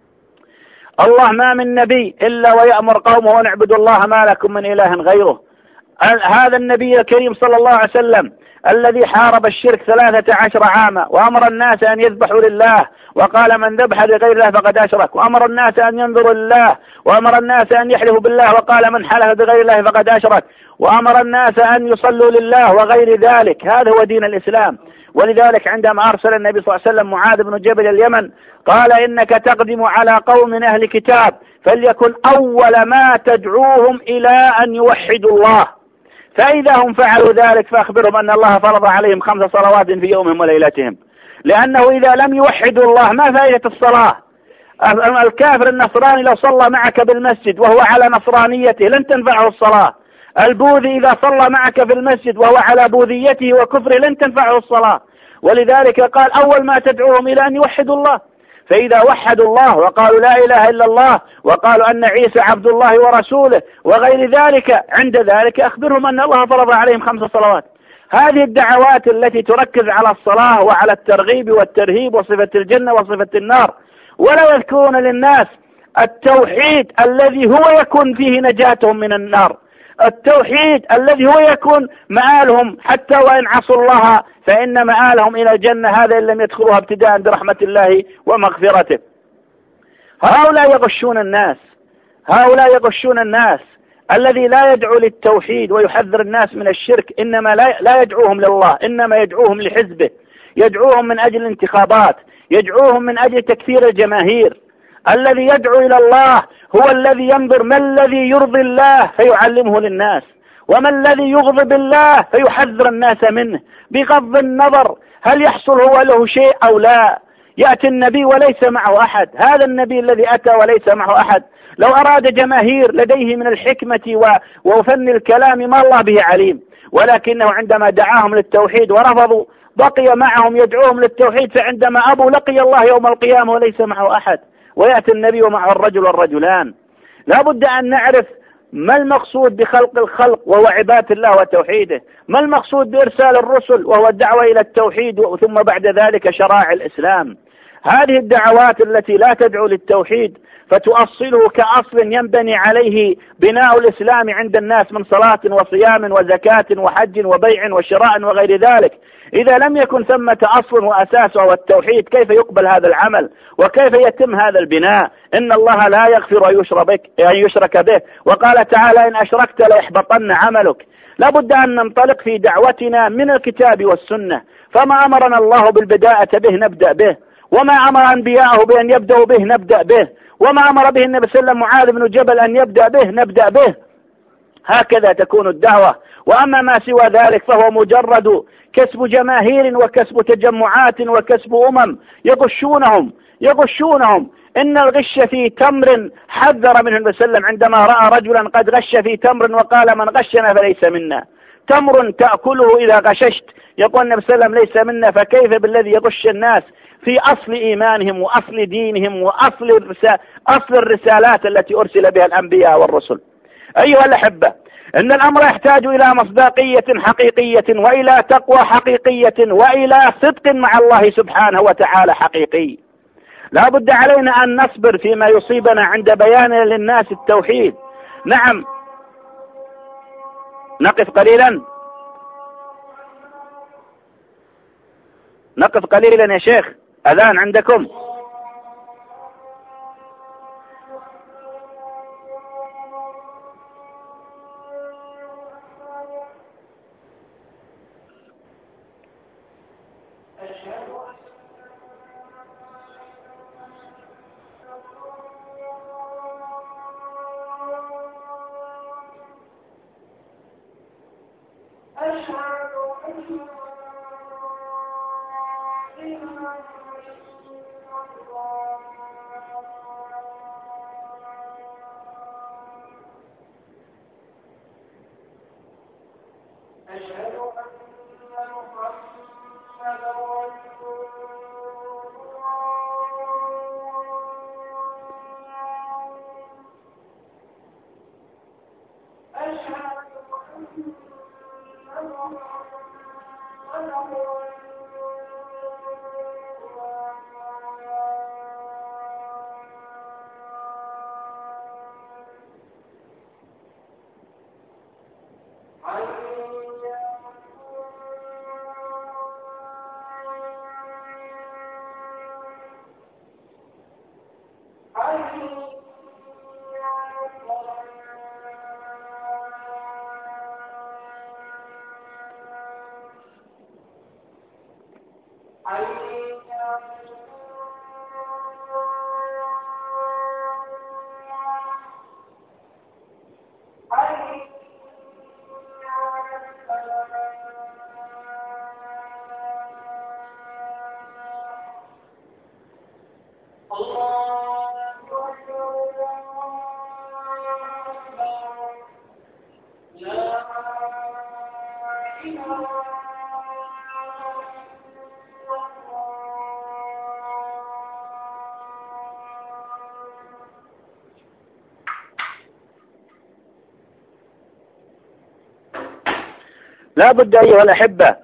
الله ما من نبي إلا ويأمر قومه أن اعبدوا الله ما لكم من إله غيره. هذا النبي الكريم صلى الله عليه وسلم الذي حارب الشرك ثلاثة عشر عاما، وأمر الناس أن يذبحوا لله، وقال من ذبح لغير الله فقد أشرك، وأمر الناس أن ينظروا لله، وأمر الناس أن يحلفوا بالله، وقال من حلف بغير الله فقد أشرك، وأمر الناس أن يصلوا لله وغير ذلك. هذا هو دين الإسلام. ولذلك عندما أرسل النبي صلى الله عليه وسلم معاذ بن جبل اليمن قال إنك تقدم على قوم أهل كتاب فليكن أول ما تدعوهم إلى أن يوحدوا الله، فإذا هم فعلوا ذلك فأخبرهم أن الله فرض عليهم خمس صلوات في يومهم وليلتهم، لأنه إذا لم يوحدوا الله ما فائدة الصلاة؟ الكافر النصراني لو صلى معك بالمسجد وهو على نصرانيته لن تنفعه الصلاة. البوذي إذا صلى معك في المسجد وهو على بوذيته وكفره لن تنفعه الصلاة. ولذلك قال أول ما تدعوهم إلى أن يوحدوا الله، فإذا وحدوا الله وقالوا لا إله إلا الله وقالوا أن عيسى عبد الله ورسوله وغير ذلك، عند ذلك أخبرهم أن الله فرض عليهم خمس صلوات. هذه الدعوات التي تركز على الصلاة وعلى الترغيب والترهيب وصفة الجنة وصفة النار، ولا يذكرون للناس التوحيد الذي هو يكون فيه نجاتهم من النار، التوحيد الذي هو يكون مآلهم حتى وإن عصوا الله فإن مآلهم إلى الجنة، هذا إن لم يدخلوها ابتداء برحمة الله ومغفرته. هؤلاء يغشون الناس، هؤلاء يغشون الناس. الذي لا يدعو للتوحيد ويحذر الناس من الشرك إنما لا, لا يدعوهم لله، إنما يدعوهم لحزبه، يدعوهم من أجل الانتخابات، يدعوهم من أجل تكثير الجماهير. الذي يدعو إلى الله هو الذي ينظر ما الذي يرضي الله فيعلمه للناس، وما الذي يغضب الله فيحذر الناس منه، بغض النظر هل يحصل هو له شيء أو لا. يأتي النبي وليس معه أحد، هذا النبي الذي أتى وليس معه أحد. لو أراد جماهير لديه من الحكمة وفن الكلام ما الله به عليم، ولكنه عندما دعاهم للتوحيد ورفضوا بقي معهم يدعوهم للتوحيد، فعندما أبوا لقي الله يوم القيامة وليس معه أحد، ويأتي النبي ومعه الرجل والرجلان. لا بد أن نعرف ما المقصود بخلق الخلق وهو عبادة الله وتوحيده، ما المقصود بإرسال الرسل وهو الدعوة إلى التوحيد، ثم بعد ذلك شرائع الإسلام. هذه الدعوات التي لا تدعو للتوحيد فتؤصله كأصل ينبني عليه بناء الإسلام عند الناس من صلاة وصيام وزكاة وحج وبيع وشراء وغير ذلك، إذا لم يكن ثمة أصل وأساس وهو التوحيد كيف يقبل هذا العمل وكيف يتم هذا البناء؟ إن الله لا يغفر أن يشرك به، وقال تعالى إن أشركت ليحبطن عملك. لابد أن ننطلق في دعوتنا من الكتاب والسنة، فما أمرنا الله بالبداءة به نبدأ به، وما أمر أنبياءه بأن يبدأوا به نبدأ به، وما أمر به النبي صلى الله عليه وسلم معاذ بن جبل أن يبدأ به نبدأ به. هكذا تكون الدعوة. وأما ما سوى ذلك فهو مجرد كسب جماهير وكسب تجمعات وكسب أمم يغشونهم يغشونهم إن الغش في تمر حذر منه النبي صلى الله عليه وسلم عندما رأى رجلا قد غش في تمر وقال من غشنا فليس منا. تمر تأكله إذا غششت، يقول النبي صلى الله عليه وسلم ليس منا، فكيف بالذي يغش الناس في أصل إيمانهم وأصل دينهم وأصل الرسالة أصل الرسالات التي أرسل بها الأنبياء والرسل. أيها الأحبة، إن الأمر يحتاج إلى مصداقية حقيقية وإلى تقوى حقيقية وإلى صدق مع الله سبحانه وتعالى حقيقي. لا بد علينا أن نصبر فيما يصيبنا عند بيان للناس التوحيد. نعم، نقف قليلا نقف قليلا يا شيخ، أذان عندكم. لا بد أيها الأحبة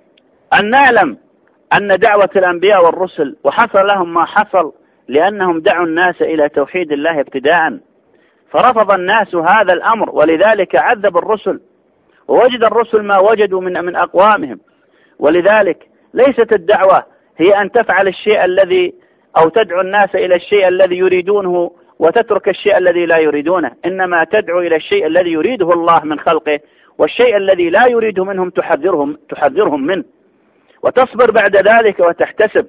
أن نعلم أن دعوة الأنبياء والرسل وحصل لهم ما حصل لأنهم دعوا الناس إلى توحيد الله ابتداء، فرفض الناس هذا الأمر، ولذلك عذب الرسل ووجد الرسل ما وجدوا من من أقوامهم. ولذلك ليست الدعوة هي أن تفعل الشيء الذي أو تدعو الناس إلى الشيء الذي يريدونه وتترك الشيء الذي لا يريدونه، إنما تدعو إلى الشيء الذي يريده الله من خلقه، والشيء الذي لا يريده منهم تحذرهم تحذرهم منه، وتصبر بعد ذلك وتحتسب.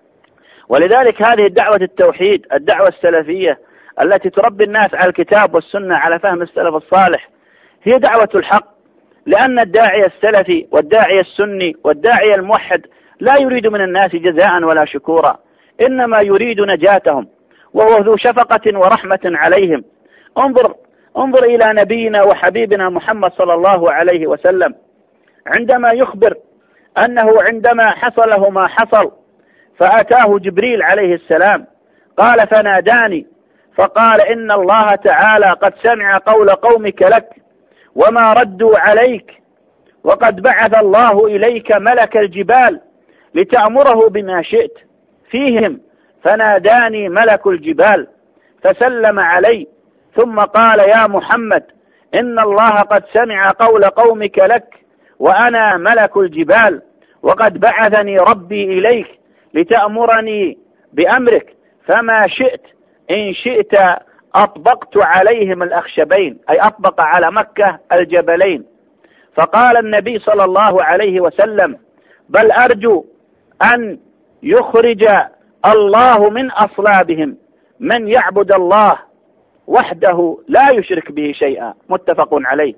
ولذلك هذه الدعوة التوحيد، الدعوة السلفية التي تربي الناس على الكتاب والسنة على فهم السلف الصالح، هي دعوة الحق، لأن الداعية السلفي والداعية السني والداعية الموحد لا يريد من الناس جزاء ولا شكورا، إنما يريد نجاتهم، وهو ذو شفقة ورحمة عليهم. انظر انظر إلى نبينا وحبيبنا محمد صلى الله عليه وسلم عندما يخبر أنه عندما حصله ما حصل فأتاه جبريل عليه السلام قال فناداني فقال إن الله تعالى قد سمع قول قومك لك وما ردوا عليك، وقد بعث الله إليك ملك الجبال لتأمره بما شئت فيهم، فناداني ملك الجبال فسلم علي ثم قال يا محمد إن الله قد سمع قول قومك لك وأنا ملك الجبال، وقد بعثني ربي إليك لتأمرني بأمرك، فما شئت إن شئت أطبقت عليهم الأخشبين، أي أطبق على مكة الجبلين. فقال النبي صلى الله عليه وسلم بل أرجو أن يخرج الله من أصلابهم من يعبد الله وحده لا يشرك به شيئا، متفق عليه.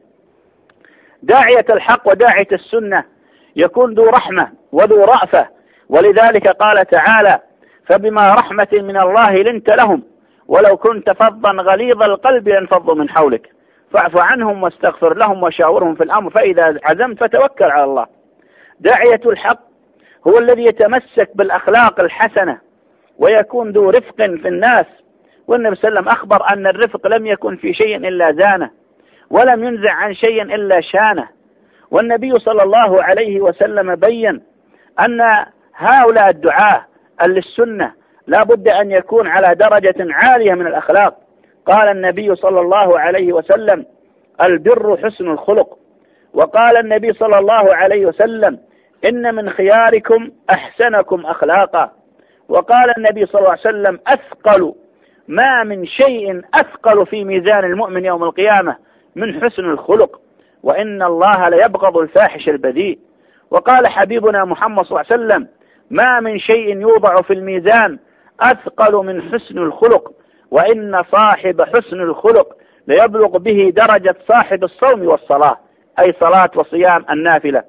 داعية الحق وداعية السنة يكون ذو رحمة وذو رأفة، ولذلك قال تعالى فبما رحمة من الله لنت لهم ولو كنت فظا غليظ القلب لانفضوا من حولك فاعف عنهم واستغفر لهم وشاورهم في الأمر فإذا عزمت فتوكل على الله. داعية الحق هو الذي يتمسك بالأخلاق الحسنة ويكون ذو رفق في الناس، والنبي صلى الله عليه وسلم أخبر أن الرفق لم يكن في شيء إلا زانه ولم ينزع عن شيء إلا شانه. والنبي صلى الله عليه وسلم بين أن هؤلاء الدعاة للسنة لا بد أن يكون على درجة عالية من الأخلاق. قال النبي صلى الله عليه وسلم البر حسن الخلق، وقال النبي صلى الله عليه وسلم إن من خياركم أحسنكم أخلاقا، وقال النبي صلى الله عليه وسلم أثقل ما من شيء أثقل في ميزان المؤمن يوم القيامة من حسن الخلق، وإن الله ليبغض الفاحش البذيء. وقال حبيبنا محمد صلى الله عليه وسلم ما من شيء يوضع في الميزان أثقل من حسن الخلق، وإن صاحب حسن الخلق ليبلغ به درجة صاحب الصوم والصلاة، أي صلاة وصيام النافلة.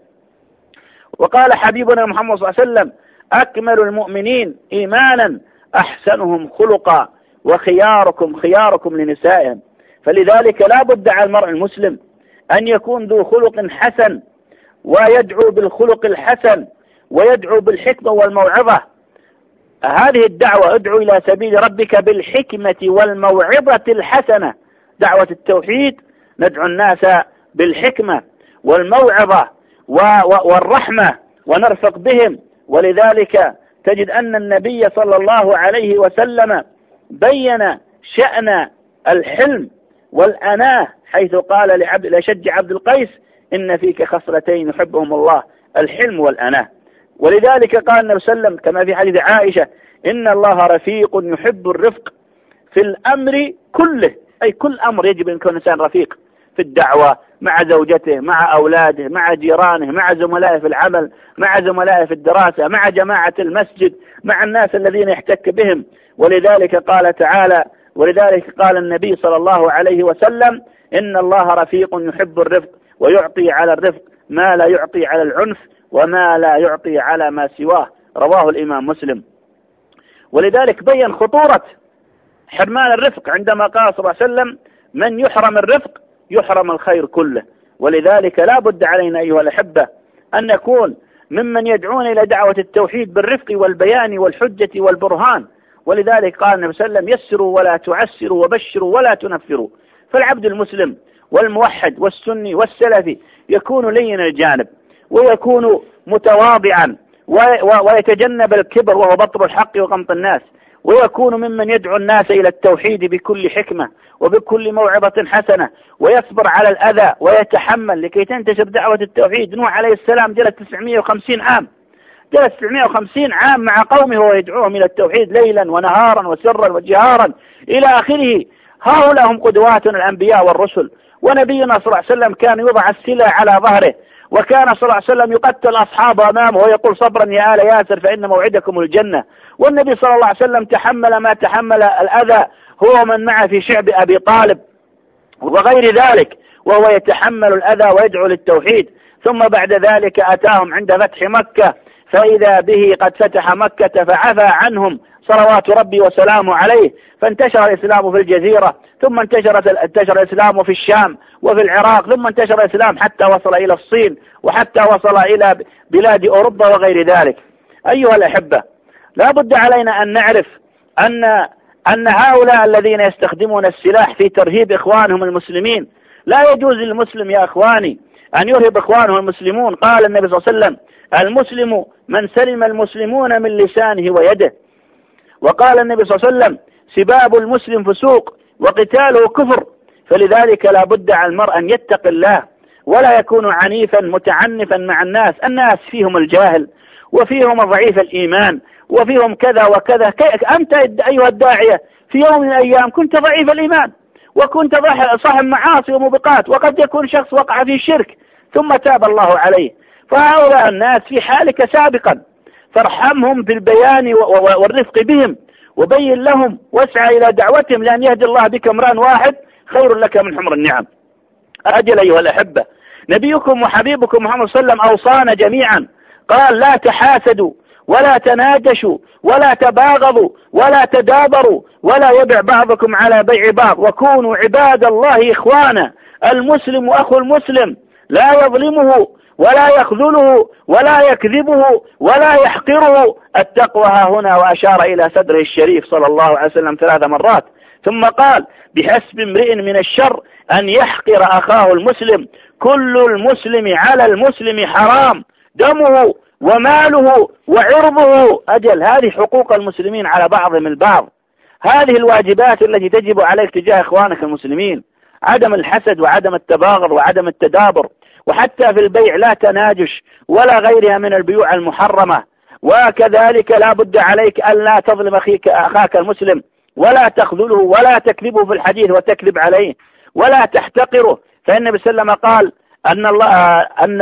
وقال حبيبنا محمد صلى الله عليه وسلم أكمل المؤمنين إيمانا أحسنهم خلقا وخياركم خياركم لنسائهم. فلذلك لا بد على المرء المسلم أن يكون ذو خلق حسن ويدعو بالخلق الحسن ويدعو بالحكمة والموعظة. هذه الدعوة ادعو إلى سبيل ربك بالحكمة والموعظة الحسنة، دعوة التوحيد ندعو الناس بالحكمة والموعظة والرحمة ونرفق بهم. ولذلك تجد أن النبي صلى الله عليه وسلم بين شأن الحلم والأناه حيث قال لعبد لشج عبد القيس إن فيك خصلتين يحبهم الله الحلم والأناه. ولذلك قال النبي صلى الله عليه وسلم كما في حديث عائشة إن الله رفيق يحب الرفق في الأمر كله، أي كل أمر يجب أن يكون الإنسان رفيق في الدعوة مع زوجته مع أولاده مع جيرانه مع زملائه في العمل مع زملائه في الدراسة مع جماعة المسجد مع الناس الذين يحتك بهم. ولذلك قال تعالى ولذلك قال النبي صلى الله عليه وسلم إن الله رفيق يحب الرفق ويعطي على الرفق ما لا يعطي على العنف وما لا يعطي على ما سواه، رواه الإمام مسلم. ولذلك بين خطورة حرمان الرفق عندما قال صلى الله عليه وسلم من يحرم الرفق يحرم الخير كله. ولذلك لا بد علينا أيها الأحبة أن نكون ممن يدعون إلى دعوة التوحيد بالرفق والبيان والحجة والبرهان. ولذلك قال النبي صلى الله عليه وسلم يسروا ولا تعسروا وبشروا ولا تنفروا. فالعبد المسلم والموحد والسني والسلفي يكون لين الجانب ويكون متواضعا ويتجنب الكبر وهو بطر الحق وغمط الناس، ويكون ممن يدعو الناس إلى التوحيد بكل حكمة وبكل موعظة حسنة ويصبر على الأذى ويتحمل لكي تنتشر دعوة التوحيد. نوح عليه السلام جلس تسعمائة وخمسين عام جلس تسعمائة وخمسين عام مع قومه ويدعوهم إلى التوحيد ليلا ونهارا وسرا وجهارا إلى آخره. هؤلاء هم قدواتنا الأنبياء والرسل. ونبينا صلى الله عليه وسلم كان يضع السلة على ظهره، وكان صلى الله عليه وسلم يقتل أصحابه أمامه ويقول صبرا يا آل ياسر فإن موعدكم الجنة. والنبي صلى الله عليه وسلم تحمل ما تحمل الأذى هو من معه في شعب أبي طالب وغير ذلك، وهو يتحمل الأذى ويدعو للتوحيد. ثم بعد ذلك أتاهم عند فتح مكة فإذا به قد فتح مكة فعفى عنهم صلوات ربي وسلامه عليه، فانتشر الإسلام في الجزيرة، ثم انتشر انتشر الإسلام في الشام وفي العراق، ثم انتشر الإسلام حتى وصل إلى الصين، وحتى وصل إلى بلاد أوروبا وغير ذلك. أيها الأحبة، لا بد علينا أن نعرف أن أن هؤلاء الذين يستخدمون السلاح في ترهيب إخوانهم المسلمين، لا يجوز للمسلم يا إخواني أن يرهب إخوانه المسلمون. قال النبي صلى الله عليه وسلم: المسلم من سلم المسلمون من لسانه ويده. وقال النبي صلى الله عليه وسلم: سباب المسلم فسوق وقتاله كفر. فلذلك لا بد على المرء أن يتقي الله ولا يكون عنيفا متعنفا مع الناس. الناس فيهم الجاهل وفيهم ضعيف الإيمان وفيهم كذا وكذا. أنت أيها الداعية في يوم من الأيام كنت ضعيف الإيمان وكنت صاحب معاصي وموبقات، وقد يكون شخص وقع في شرك ثم تاب الله عليه. فهؤلاء الناس في حالك سابقا، فارحمهم بالبيان والرفق بهم وبين لهم واسعى إلى دعوتهم، لأن يهدي الله بك امرأ واحد خير لك من حمر النعم. أجل أيها الأحبة، نبيكم وحبيبكم محمد صلى الله عليه وسلم أوصانا جميعا، قال: لا تحاسدوا ولا تناجشوا ولا تباغضوا ولا تدابروا ولا يبع بعضكم على بيع بعض، وكونوا عباد الله إخوانا. المسلم أخو المسلم، لا يظلمه ولا يخذله ولا يكذبه ولا يحقره. التقوى ها هنا، وأشار إلى صدره الشريف صلى الله عليه وسلم ثلاث مرات. ثم قال: بحسب امرئ من الشر أن يحقر أخاه المسلم، كل المسلم على المسلم حرام، دمه وماله وعرضه. أجل، هذه حقوق المسلمين على بعضهم البعض، هذه الواجبات التي تجب عليك تجاه إخوانك المسلمين: عدم الحسد وعدم التباغض وعدم التدابر. وحتى في البيع لا تناجش ولا غيرها من البيوع المحرمة. وكذلك لا بد عليك أن لا تظلم أخيك أخاك المسلم، ولا تخذله ولا تكذبه في الحديث وتكذب عليه، ولا تحتقره. فإن النبي صلى الله عليه وسلم قال أن الله أن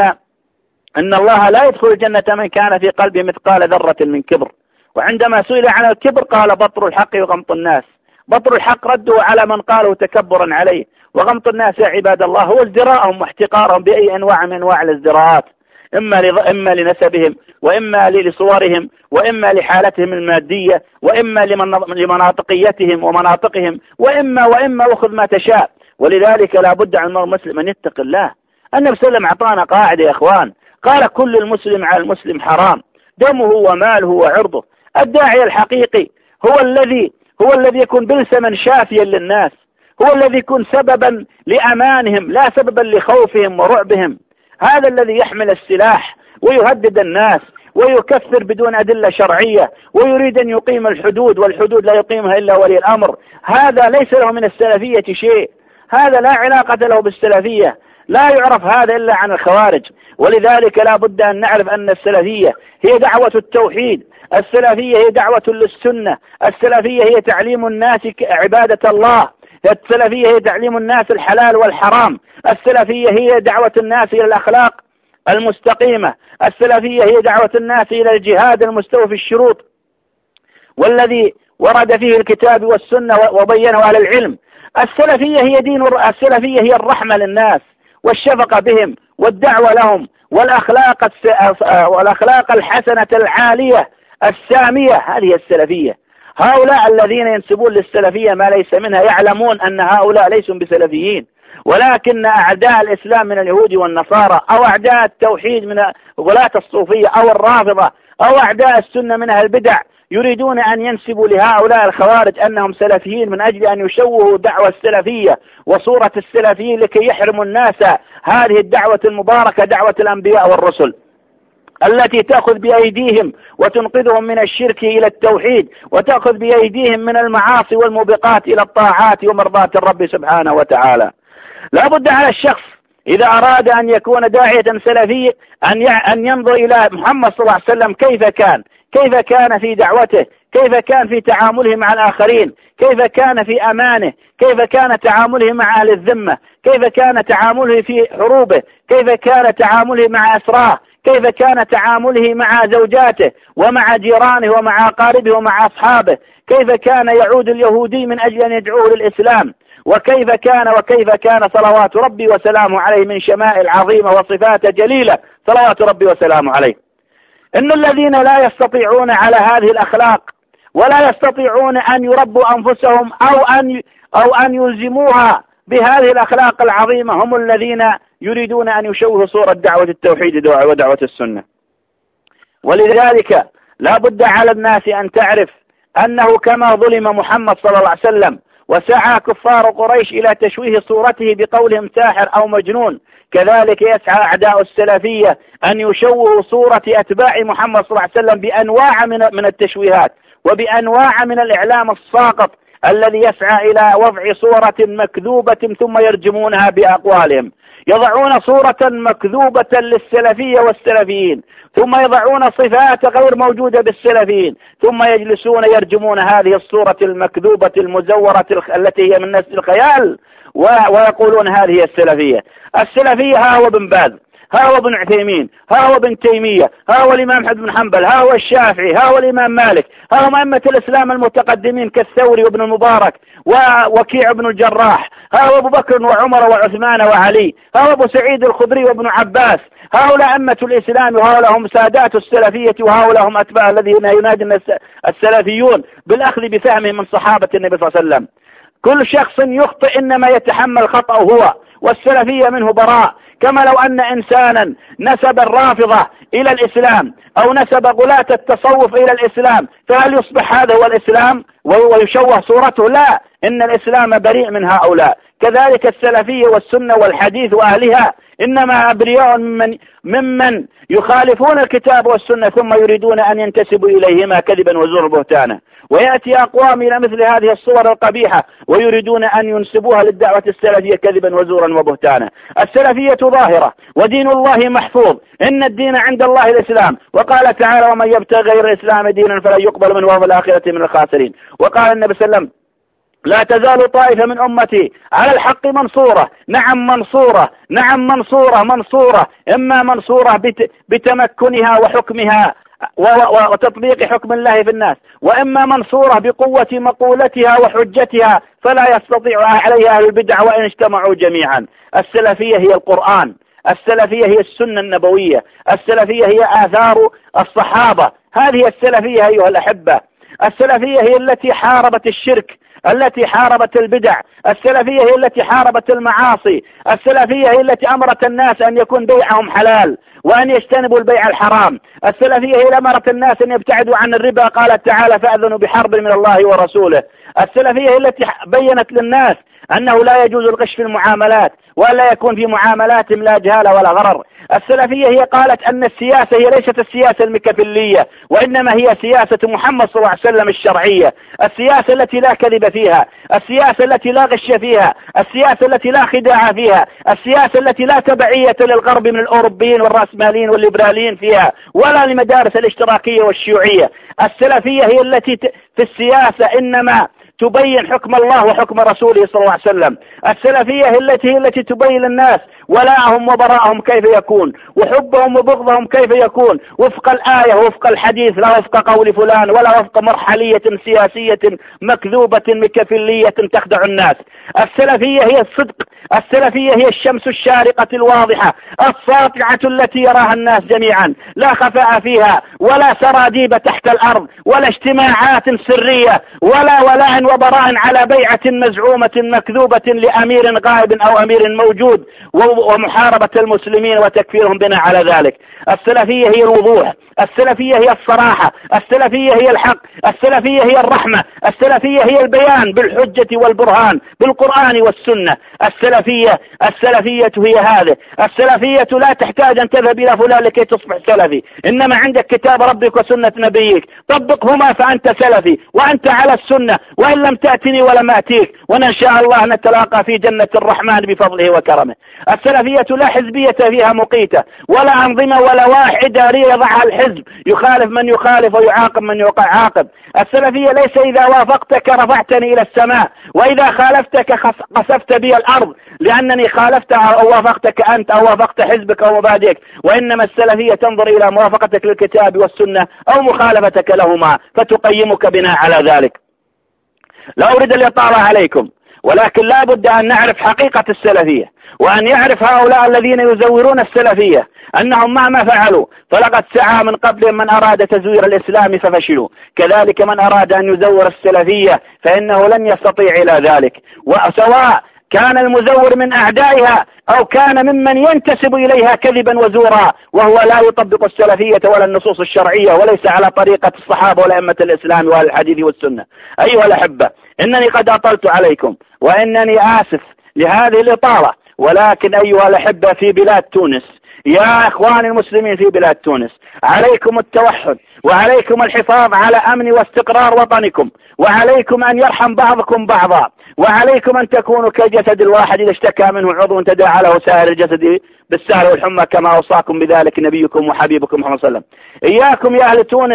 أن الله لا يدخل الجنة من كان في قلبه مثقال ذرة من كبر. وعندما سئل عن الكبر قال: بطر الحق وغمط الناس. بطر الحق رده على من قاله تكبرا عليه، وغمط الناس يا عباد الله هو ازدراءهم واحتقارهم بأي أنواع من أنواع الازدراءات، إما إما لنسبهم، وإما لصورهم، وإما لحالتهم المادية، وإما لمناطقيتهم ومناطقهم، وإما وإما وخذ ما تشاء. ولذلك لا بد على المرء المسلم أن يتقي الله. النبي صلى الله عليه وسلم أعطانا قاعدة يا إخوان، قال: كل المسلم على المسلم حرام، دمه وماله وعرضه. الداعي الحقيقي هو الذي هو الذي يكون بلسما شافيا للناس، هو الذي يكون سببا لأمانهم لا سببا لخوفهم ورعبهم. هذا الذي يحمل السلاح ويهدد الناس ويكفر بدون أدلة شرعية ويريد أن يقيم الحدود، والحدود لا يقيمها إلا ولي الأمر، هذا ليس له من السلفية شيء، هذا لا علاقة له بالسلفية، لا يعرف هذا إلا عن الخوارج. ولذلك لا بد أن نعرف أن السلفية هي دعوة التوحيد، السلفية هي دعوة للسنة، السلفية هي تعليم الناس عبادة الله، السلفية هي تعليم الناس الحلال والحرام، السلفية هي دعوة الناس إلى الأخلاق المستقيمة، السلفية هي دعوة الناس إلى الجهاد المستوفي الشروط والذي ورد فيه الكتاب والسنة وبينه أهل العلم. السلفية هي دين السلفية هي الرحمة للناس والشفقة بهم والدعوة لهم والأخلاق والأخلاق الحسنة العالية السامية، هذه السلفية. هؤلاء الذين ينسبون للسلفية ما ليس منها يعلمون أن هؤلاء ليسوا بسلفيين، ولكن أعداء الإسلام من اليهود والنصارى، أو أعداء التوحيد من غلاة الصوفية أو الرافضة، أو أعداء السنة من أهل البدع يريدون أن ينسبوا لهؤلاء الخوارج أنهم سلفيين من أجل أن يشوهوا دعوة السلفية وصورة السلفيين لكي يحرموا الناس هذه الدعوة المباركة، دعوة الأنبياء والرسل التي تأخذ بأيديهم وتنقذهم من الشرك إلى التوحيد، وتأخذ بأيديهم من المعاصي والموبقات إلى الطاعات ومرضاة الرب سبحانه وتعالى. لا بد على الشخص إذا أراد أن يكون داعية سلفي أن أن ينظر إلى محمد صلى الله عليه وسلم كيف كان كيف كان في دعوته، كيف كان في تعامله مع الآخرين، كيف كان في أمانه، كيف كان تعامله مع أهل الذمة، كيف كان تعامله في حروبه، كيف كان تعامله مع أسراه، كيف كان تعامله مع زوجاته ومع جيرانه ومع أقاربه ومع أصحابه، كيف كان يعود اليهودي من أجل أن يدعوه للإسلام، وكيف كان وكيف كان صلوات ربي وسلامه عليه من شمائل عظيمة وصفات جليلة صلوات ربي وسلامه عليه. إن الذين لا يستطيعون على هذه الأخلاق ولا يستطيعون أن يربوا أنفسهم أو أن أو أن يلزموها بهذه الأخلاق العظيمة هم الذين يريدون أن يشوهوا صورة دعوة التوحيد ودعوة السنة. ولذلك لا بد على الناس أن تعرف أنه كما ظلم محمد صلى الله عليه وسلم وسعى كفار قريش إلى تشويه صورته بقولهم ساحر أو مجنون، كذلك يسعى أعداء السلفية أن يشوهوا صورة أتباع محمد صلى الله عليه وسلم بأنواع من التشويهات وبأنواع من الإعلام الساقط الذي يسعى إلى وضع صورة مكذوبة ثم يرجمونها بأقوالهم. يضعون صورة مكذوبة للسلفية والسلفيين ثم يضعون صفات غير موجودة بالسلفيين ثم يجلسون يرجمون هذه الصورة المكذوبة المزورة التي هي من نسل الخيال ويقولون هذه السلفية. السلفية ها هو ابن باز، ها هو ابن عثيمين، ها هو ابن تيمية، ها هو الإمام أحمد بن حنبل، ها هو الشافعي، ها هو الإمام مالك، ها هم أئمة الإسلام المتقدمين كالثوري وابن المبارك ووكيع بن الجراح، ها هو أبو بكر وعمر وعثمان وعلي، ها هو أبو سعيد الخدري وابن عباس. هؤلاء أئمة الإسلام وهؤلاء هم سادات السلفية وهؤلاء هم أتباع الذين ينادي السلفيون بالأخذ بفهمهم من صحابة النبي صلى الله عليه وسلم. كل شخص يخطئ إنما يتحمل خطأه هو، والسلفية منه براء. كما لو أن إنسانا نسب الرافضة إلى الإسلام أو نسب غلاة التصوف إلى الإسلام، فهل يصبح هذا هو الإسلام ويشوه صورته؟ لا، إن الإسلام بريء من هؤلاء. كذلك السلفية والسنة والحديث وأهلها إنما أبرياء ممن, ممن يخالفون الكتاب والسنة ثم يريدون أن ينتسبوا إليهما كذبا وزور بهتانا. ويأتي أقوام إلى مثل هذه الصور القبيحة ويريدون أن ينسبوها للدعوة السلفية كذبا وزورا وبهتانا. السلفية ظاهرة ودين الله محفوظ، إن الدين عند الله الإسلام، وقال تعالى ومن يبتغي غير الإسلام دينا فلا يقبل منه وهو في الآخرة من الخاسرين. وقال النبي صلى الله عليه وسلم لا تزال طائفة من أمتي على الحق منصورة. نعم منصورة، نعم منصورة منصورة، إما منصورة بت بتمكنها وحكمها وتطبيق حكم الله في الناس، وإما منصورة بقوة مقولتها وحجتها فلا يستطيع عليها أهل البدع وإن اجتمعوا جميعا. السلفية هي القرآن، السلفية هي السنة النبوية، السلفية هي آثار الصحابة. هذه السلفية أيها الأحبة. السلفية هي التي حاربت الشرك، التي حاربت البدع، السلفية هي التي حاربت المعاصي، السلفية هي التي أمرت الناس أن يكون بيعهم حلال وأن يجتنبوا البيع الحرام. السلفية هي التي أمرت الناس أن يبتعدوا عن الربا، قالت تعالى فأذنوا بحرب من الله ورسوله. السلفية هي التي بينت للناس أنه لا يجوز الغش في المعاملات ولا يكون في معاملاتهم لا جهالة ولا غرر. السلفية هي قالت أن السياسة هي ليست السياسة المكفلية وإنما هي سياسة محمد صلى الله عليه وسلم الشرعية، السياسة التي لا كذب فيها، السياسة التي لا غش فيها، السياسة التي لا خداع فيها، السياسة التي لا تبعية للغرب من الأوروبيين والرأسماليين والليبراليين فيها ولا لمدارس الاشتراكية والشيوعية. السلفية هي التي في السياسة إنما تبين حكم الله وحكم رسوله صلى الله عليه وسلم. السلفية هي التي هي التي تبين الناس ولاءهم وبراءهم كيف يكون، وحبهم وبغضهم كيف يكون، وفق الآية وفق الحديث، لا وفق قول فلان ولا وفق مرحلية سياسية مكذوبة مكفلية تخدع الناس. السلفية هي الصدق، السلفية هي الشمس الشارقة الواضحة الساطعة التي يراها الناس جميعا، لا خفاء فيها ولا سراديب تحت الأرض ولا اجتماعات سرية ولا ولاء وبراء على بيعة مزعومة مكذوبة لأمير غائب أو أمير موجود ومحاربة المسلمين وتكفيرهم بنا على ذلك. السلفية هي الوضوح، السلفية هي الصراحة، السلفية هي الحق، السلفية هي الرحمة، السلفية هي البيان بالحجة والبرهان بالقرآن والسنة. السلفية السلفية هي هذه. السلفية لا تحتاج أن تذهب إلى فلان لكي تصبح سلفي، إنما عندك كتاب ربك وسنة نبيك، طبقهما فأنت سلفي وأنت على السنة، وإن لم تأتني ولم أتيك، وإن شاء الله نتلاقى في جنة الرحمن بفضله وكرمه. السلفية لا حزبية فيها مقيتة ولا أنظمة ولا واحد إدارية يضعها الحزب يخالف من يخالف ويعاقب من يعاقب. السلفية ليس إذا وافقتك رفعتني إلى السماء وإذا خالفتك قصفت بي الأرض لأنني خالفت أو وافقتك أنت أو وافقت حزبك أو مبادئك، وإنما السلفية تنظر إلى موافقتك للكتاب والسنة أو مخالفتك لهما فتقيمك بناء على ذلك. لا أريد الإطالة عليكم ولكن لا بد أن نعرف حقيقة السلفية، وأن يعرف هؤلاء الذين يزورون السلفية أنهم مهما فعلوا فلقد سعى من قبل من أراد تزوير الإسلام ففشلوا، كذلك من أراد أن يزور السلفية فإنه لن يستطيع إلى ذلك، وسواء كان المزور من أعدائها أو كان ممن ينتسب إليها كذبا وزورا وهو لا يطبق السلفية ولا النصوص الشرعية وليس على طريقة الصحابة ولا أئمة الإسلام ولا الحديث والسنة. أيها الأحبة، إنني قد أطلت عليكم وإنني آسف لهذه الإطالة، ولكن أيها الأحبة في بلاد تونس، يا إخواني المسلمين في بلاد تونس، عليكم التوحد وعليكم الحفاظ على أمن واستقرار وطنكم، وعليكم أن يرحم بعضكم بعضا، وعليكم أن تكونوا كالجسد الواحد إذا اشتكى منه عضو تداعى له سائر الجسد بالسهر والحمى كما أوصاكم بذلك نبيكم وحبيبكم محمد صلى الله عليه وسلم. إياكم يا أهل تونس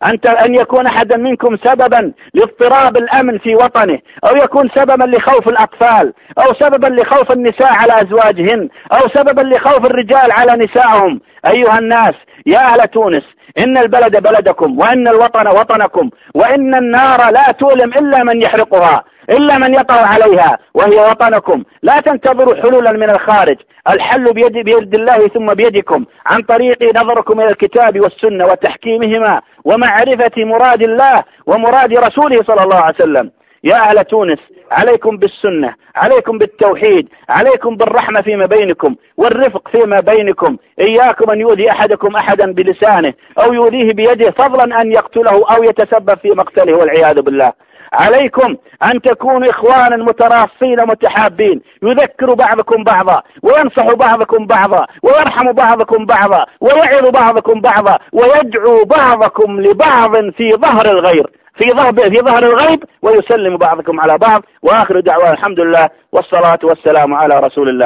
أن يكون أحدا منكم سببا لاضطراب الأمن في وطنه، أو يكون سببا لخوف الأطفال، أو سببا لخوف النساء على أزواجهن، أو سببا لخوف الرجال على نسائهم. أيها الناس يا أهل تونس، إن البلد بلدكم، وإن الوطن وطنكم، وإن النار لا تؤلم إلا من يحرقها، إلا من يطع عليها، وهي وطنكم. لا تنتظروا حلولا من الخارج، الحل بيد, بيد الله ثم بيدكم، عن طريق نظركم إلى الكتاب والسنة وتحكيمهما ومعرفة مراد الله ومراد رسوله صلى الله عليه وسلم. يا أهل تونس، عليكم بالسنة، عليكم بالتوحيد، عليكم بالرحمة فيما بينكم والرفق فيما بينكم. إياكم أن يؤذي أحدكم أحدا بلسانه أو يؤذيه بيده، فضلا أن يقتله أو يتسبب في مقتله والعياذ بالله. عليكم أن تكونوا إخوانا متراصين متحابين، يذكر بعضكم بعضا، وينصح بعضكم بعضا، ويرحم بعضكم بعضا، ويعظ بعضكم بعضا، ويدعو بعضكم لبعض في ظهر الغير في ظهر في ظهر الغيب، ويسلم بعضكم على بعض. وآخر دعوة الحمد لله والصلاة والسلام على رسول الله.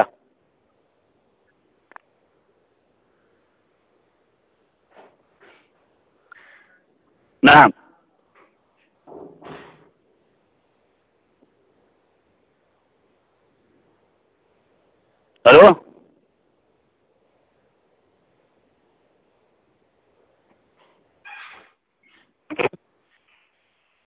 نعم. ألو.